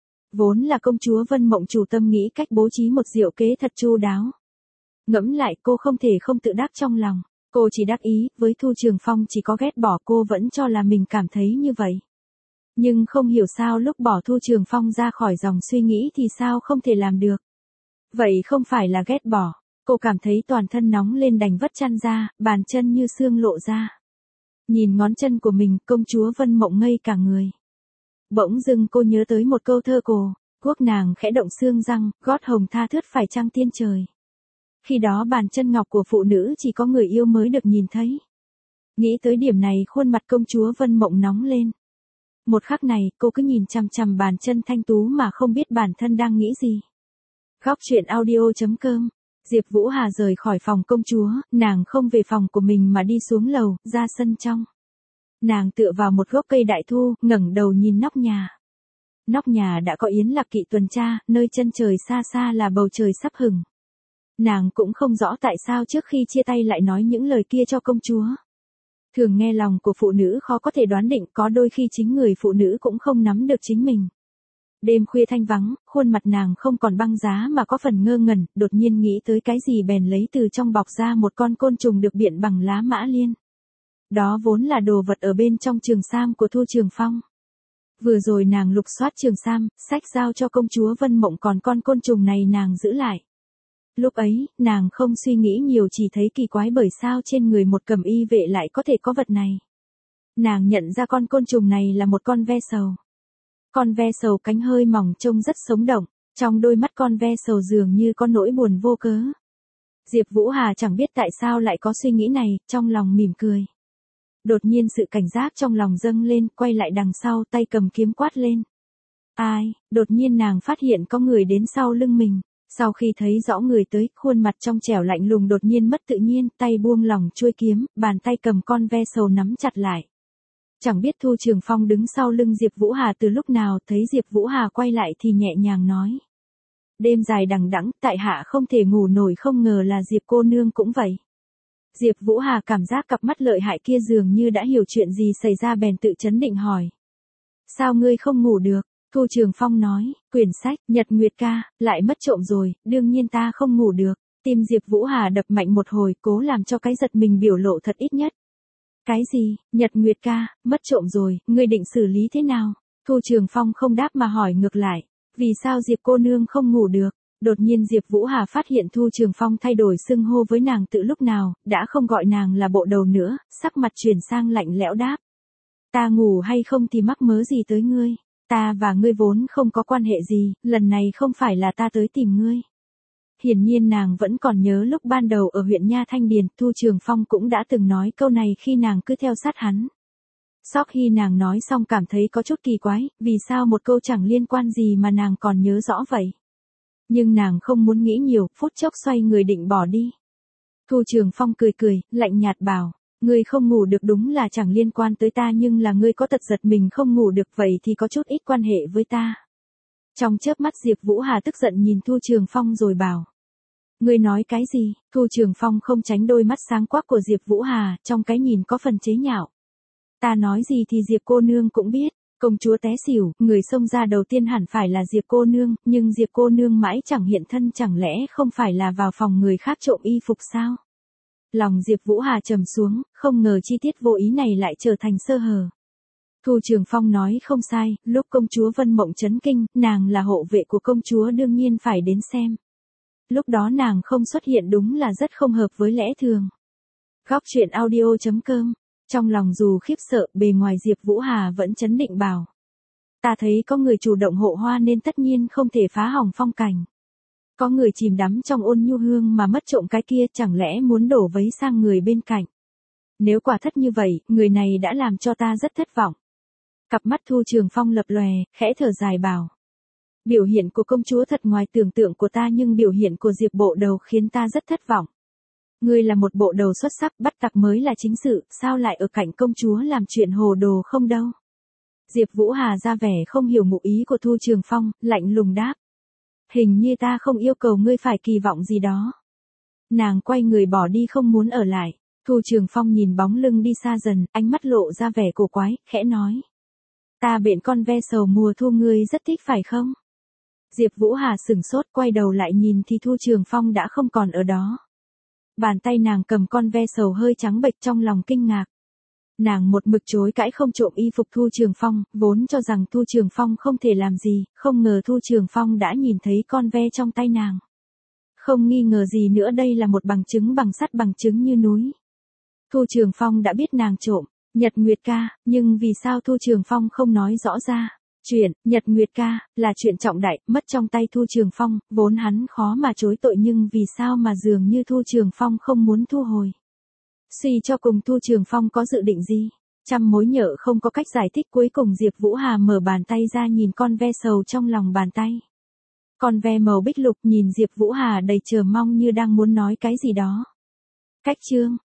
Vốn là công chúa Vân Mộng chủ tâm nghĩ cách bố trí một diệu kế thật chu đáo. Ngẫm lại cô không thể không tự đắc trong lòng. Cô chỉ đắc ý, với Thu Trường Phong chỉ có ghét bỏ cô vẫn cho là mình cảm thấy như vậy. Nhưng không hiểu sao lúc bỏ Thu Trường Phong ra khỏi dòng suy nghĩ thì sao không thể làm được. Vậy không phải là ghét bỏ, cô cảm thấy toàn thân nóng lên đành vất chăn ra, bàn chân như xương lộ ra. Nhìn ngón chân của mình, công chúa Vân Mộng ngây cả người. Bỗng dưng cô nhớ tới một câu thơ cổ, quốc nàng khẽ động xương răng, gót hồng tha thướt phải chăng tiên trời. Khi đó bàn chân ngọc của phụ nữ chỉ có người yêu mới được nhìn thấy. Nghĩ tới điểm này khuôn mặt công chúa Vân Mộng nóng lên. Một khắc này, cô cứ nhìn chằm chằm bàn chân thanh tú mà không biết bản thân đang nghĩ gì. Góc truyện audio chấm com. Diệp Vũ Hà rời khỏi phòng công chúa, nàng không về phòng của mình mà đi xuống lầu, ra sân trong. Nàng tựa vào một gốc cây đại thu, ngẩng đầu nhìn nóc nhà. Nóc nhà đã có yến lạc kỵ tuần tra, nơi chân trời xa xa là bầu trời sắp hửng. Nàng cũng không rõ tại sao trước khi chia tay lại nói những lời kia cho công chúa. Thường nghe lòng của phụ nữ khó có thể đoán định, có đôi khi chính người phụ nữ cũng không nắm được chính mình. Đêm khuya thanh vắng, khuôn mặt nàng không còn băng giá mà có phần ngơ ngẩn, đột nhiên nghĩ tới cái gì bèn lấy từ trong bọc ra một con côn trùng được biện bằng lá mã liên. Đó vốn là đồ vật ở bên trong trường sam của Thu Trường Phong. Vừa rồi nàng lục soát trường sam, sách giao cho công chúa Vân Mộng còn con côn trùng này nàng giữ lại. Lúc ấy, nàng không suy nghĩ nhiều chỉ thấy kỳ quái bởi sao trên người một cầm y vệ lại có thể có vật này. Nàng nhận ra con côn trùng này là một con ve sầu. Con ve sầu cánh hơi mỏng trông rất sống động, trong đôi mắt con ve sầu dường như có nỗi buồn vô cớ. Diệp Vũ Hà chẳng biết tại sao lại có suy nghĩ này, trong lòng mỉm cười. Đột nhiên sự cảnh giác trong lòng dâng lên, quay lại đằng sau tay cầm kiếm quát lên. Ai, đột nhiên nàng phát hiện có người đến sau lưng mình. Sau khi thấy rõ người tới, khuôn mặt trong trẻo lạnh lùng đột nhiên mất tự nhiên, tay buông lỏng chuôi kiếm, bàn tay cầm con ve sầu nắm chặt lại. Chẳng biết Thu Trường Phong đứng sau lưng Diệp Vũ Hà từ lúc nào, thấy Diệp Vũ Hà quay lại thì nhẹ nhàng nói. Đêm dài đằng đẵng, tại hạ không thể ngủ nổi, không ngờ là Diệp cô nương cũng vậy. Diệp Vũ Hà cảm giác cặp mắt lợi hại kia dường như đã hiểu chuyện gì xảy ra bèn tự chấn định hỏi. Sao ngươi không ngủ được? Thu Trường Phong nói, quyển sách, Nhật Nguyệt ca, lại mất trộm rồi, đương nhiên ta không ngủ được. Tim Diệp Vũ Hà đập mạnh một hồi, cố làm cho cái giật mình biểu lộ thật ít nhất. Cái gì, Nhật Nguyệt ca, mất trộm rồi, ngươi định xử lý thế nào? Thu Trường Phong không đáp mà hỏi ngược lại, vì sao Diệp cô nương không ngủ được? Đột nhiên Diệp Vũ Hà phát hiện Thu Trường Phong thay đổi xưng hô với nàng từ lúc nào, đã không gọi nàng là bộ đầu nữa, sắc mặt chuyển sang lạnh lẽo đáp. Ta ngủ hay không thì mắc mớ gì tới ngươi? Ta và ngươi vốn không có quan hệ gì, lần này không phải là ta tới tìm ngươi. Hiển nhiên nàng vẫn còn nhớ lúc ban đầu ở huyện Nha Thanh Điền, Thu Trường Phong cũng đã từng nói câu này khi nàng cứ theo sát hắn. Sau khi nàng nói xong cảm thấy có chút kỳ quái, vì sao một câu chẳng liên quan gì mà nàng còn nhớ rõ vậy. Nhưng nàng không muốn nghĩ nhiều, phút chốc xoay người định bỏ đi. Thu Trường Phong cười cười, lạnh nhạt bảo, ngươi không ngủ được đúng là chẳng liên quan tới ta, nhưng là ngươi có tật giật mình không ngủ được, vậy thì có chút ít quan hệ với ta. Trong chớp mắt Diệp Vũ Hà tức giận nhìn Thu Trường Phong rồi bảo. Ngươi nói cái gì? Thu Trường Phong không tránh đôi mắt sáng quắc của Diệp Vũ Hà, trong cái nhìn có phần chế nhạo. Ta nói gì thì Diệp cô nương cũng biết, công chúa té xỉu, người xông ra đầu tiên hẳn phải là Diệp cô nương, nhưng Diệp cô nương mãi chẳng hiện thân, chẳng lẽ không phải là vào phòng người khác trộm y phục sao? Lòng Diệp Vũ Hà trầm xuống, không ngờ chi tiết vô ý này lại trở thành sơ hở. Thu Trường Phong nói không sai, lúc công chúa Vân Mộng chấn kinh, nàng là hộ vệ của công chúa đương nhiên phải đến xem. Lúc đó nàng không xuất hiện đúng là rất không hợp với lẽ thường. Góc truyện audio chấm com. Trong lòng dù khiếp sợ, bề ngoài Diệp Vũ Hà vẫn trấn định bảo. Ta thấy có người chủ động hộ hoa nên tất nhiên không thể phá hỏng phong cảnh. Có người chìm đắm trong ôn nhu hương mà mất trộm cái kia, chẳng lẽ muốn đổ vấy sang người bên cạnh. Nếu quả thất như vậy, người này đã làm cho ta rất thất vọng. Cặp mắt Thu Trường Phong lập lòe, khẽ thở dài bảo. Biểu hiện của công chúa thật ngoài tưởng tượng của ta, nhưng biểu hiện của Diệp bộ đầu khiến ta rất thất vọng. Ngươi là một bộ đầu xuất sắc, bắt tặc mới là chính sự, sao lại ở cạnh công chúa làm chuyện hồ đồ không đâu. Diệp Vũ Hà ra vẻ không hiểu ngụ ý của Thu Trường Phong, lạnh lùng đáp. Hình như ta không yêu cầu ngươi phải kỳ vọng gì đó. Nàng quay người bỏ đi không muốn ở lại. Thu Trường Phong nhìn bóng lưng đi xa dần, ánh mắt lộ ra vẻ cổ quái, khẽ nói. Ta bện con ve sầu mùa thu ngươi rất thích phải không? Diệp Vũ Hà sửng sốt, quay đầu lại nhìn thì Thu Trường Phong đã không còn ở đó. Bàn tay nàng cầm con ve sầu hơi trắng bệch, trong lòng kinh ngạc. Nàng một mực chối cãi không trộm y phục Thu Trường Phong, vốn cho rằng Thu Trường Phong không thể làm gì, không ngờ Thu Trường Phong đã nhìn thấy con ve trong tay nàng. Không nghi ngờ gì nữa, đây là một bằng chứng bằng sắt bằng chứng như núi. Thu Trường Phong đã biết nàng trộm Nhật Nguyệt ca, nhưng vì sao Thu Trường Phong không nói rõ ra? Chuyện Nhật Nguyệt ca là chuyện trọng đại, mất trong tay Thu Trường Phong, vốn hắn khó mà chối tội, nhưng vì sao mà dường như Thu Trường Phong không muốn thu hồi? Suy cho cùng Thu Trường Phong có dự định gì? Trăm mối nhợ không có cách giải thích, cuối cùng Diệp Vũ Hà mở bàn tay ra nhìn con ve sầu trong lòng bàn tay. Con ve màu bích lục nhìn Diệp Vũ Hà đầy chờ mong như đang muốn nói cái gì đó. Cách chương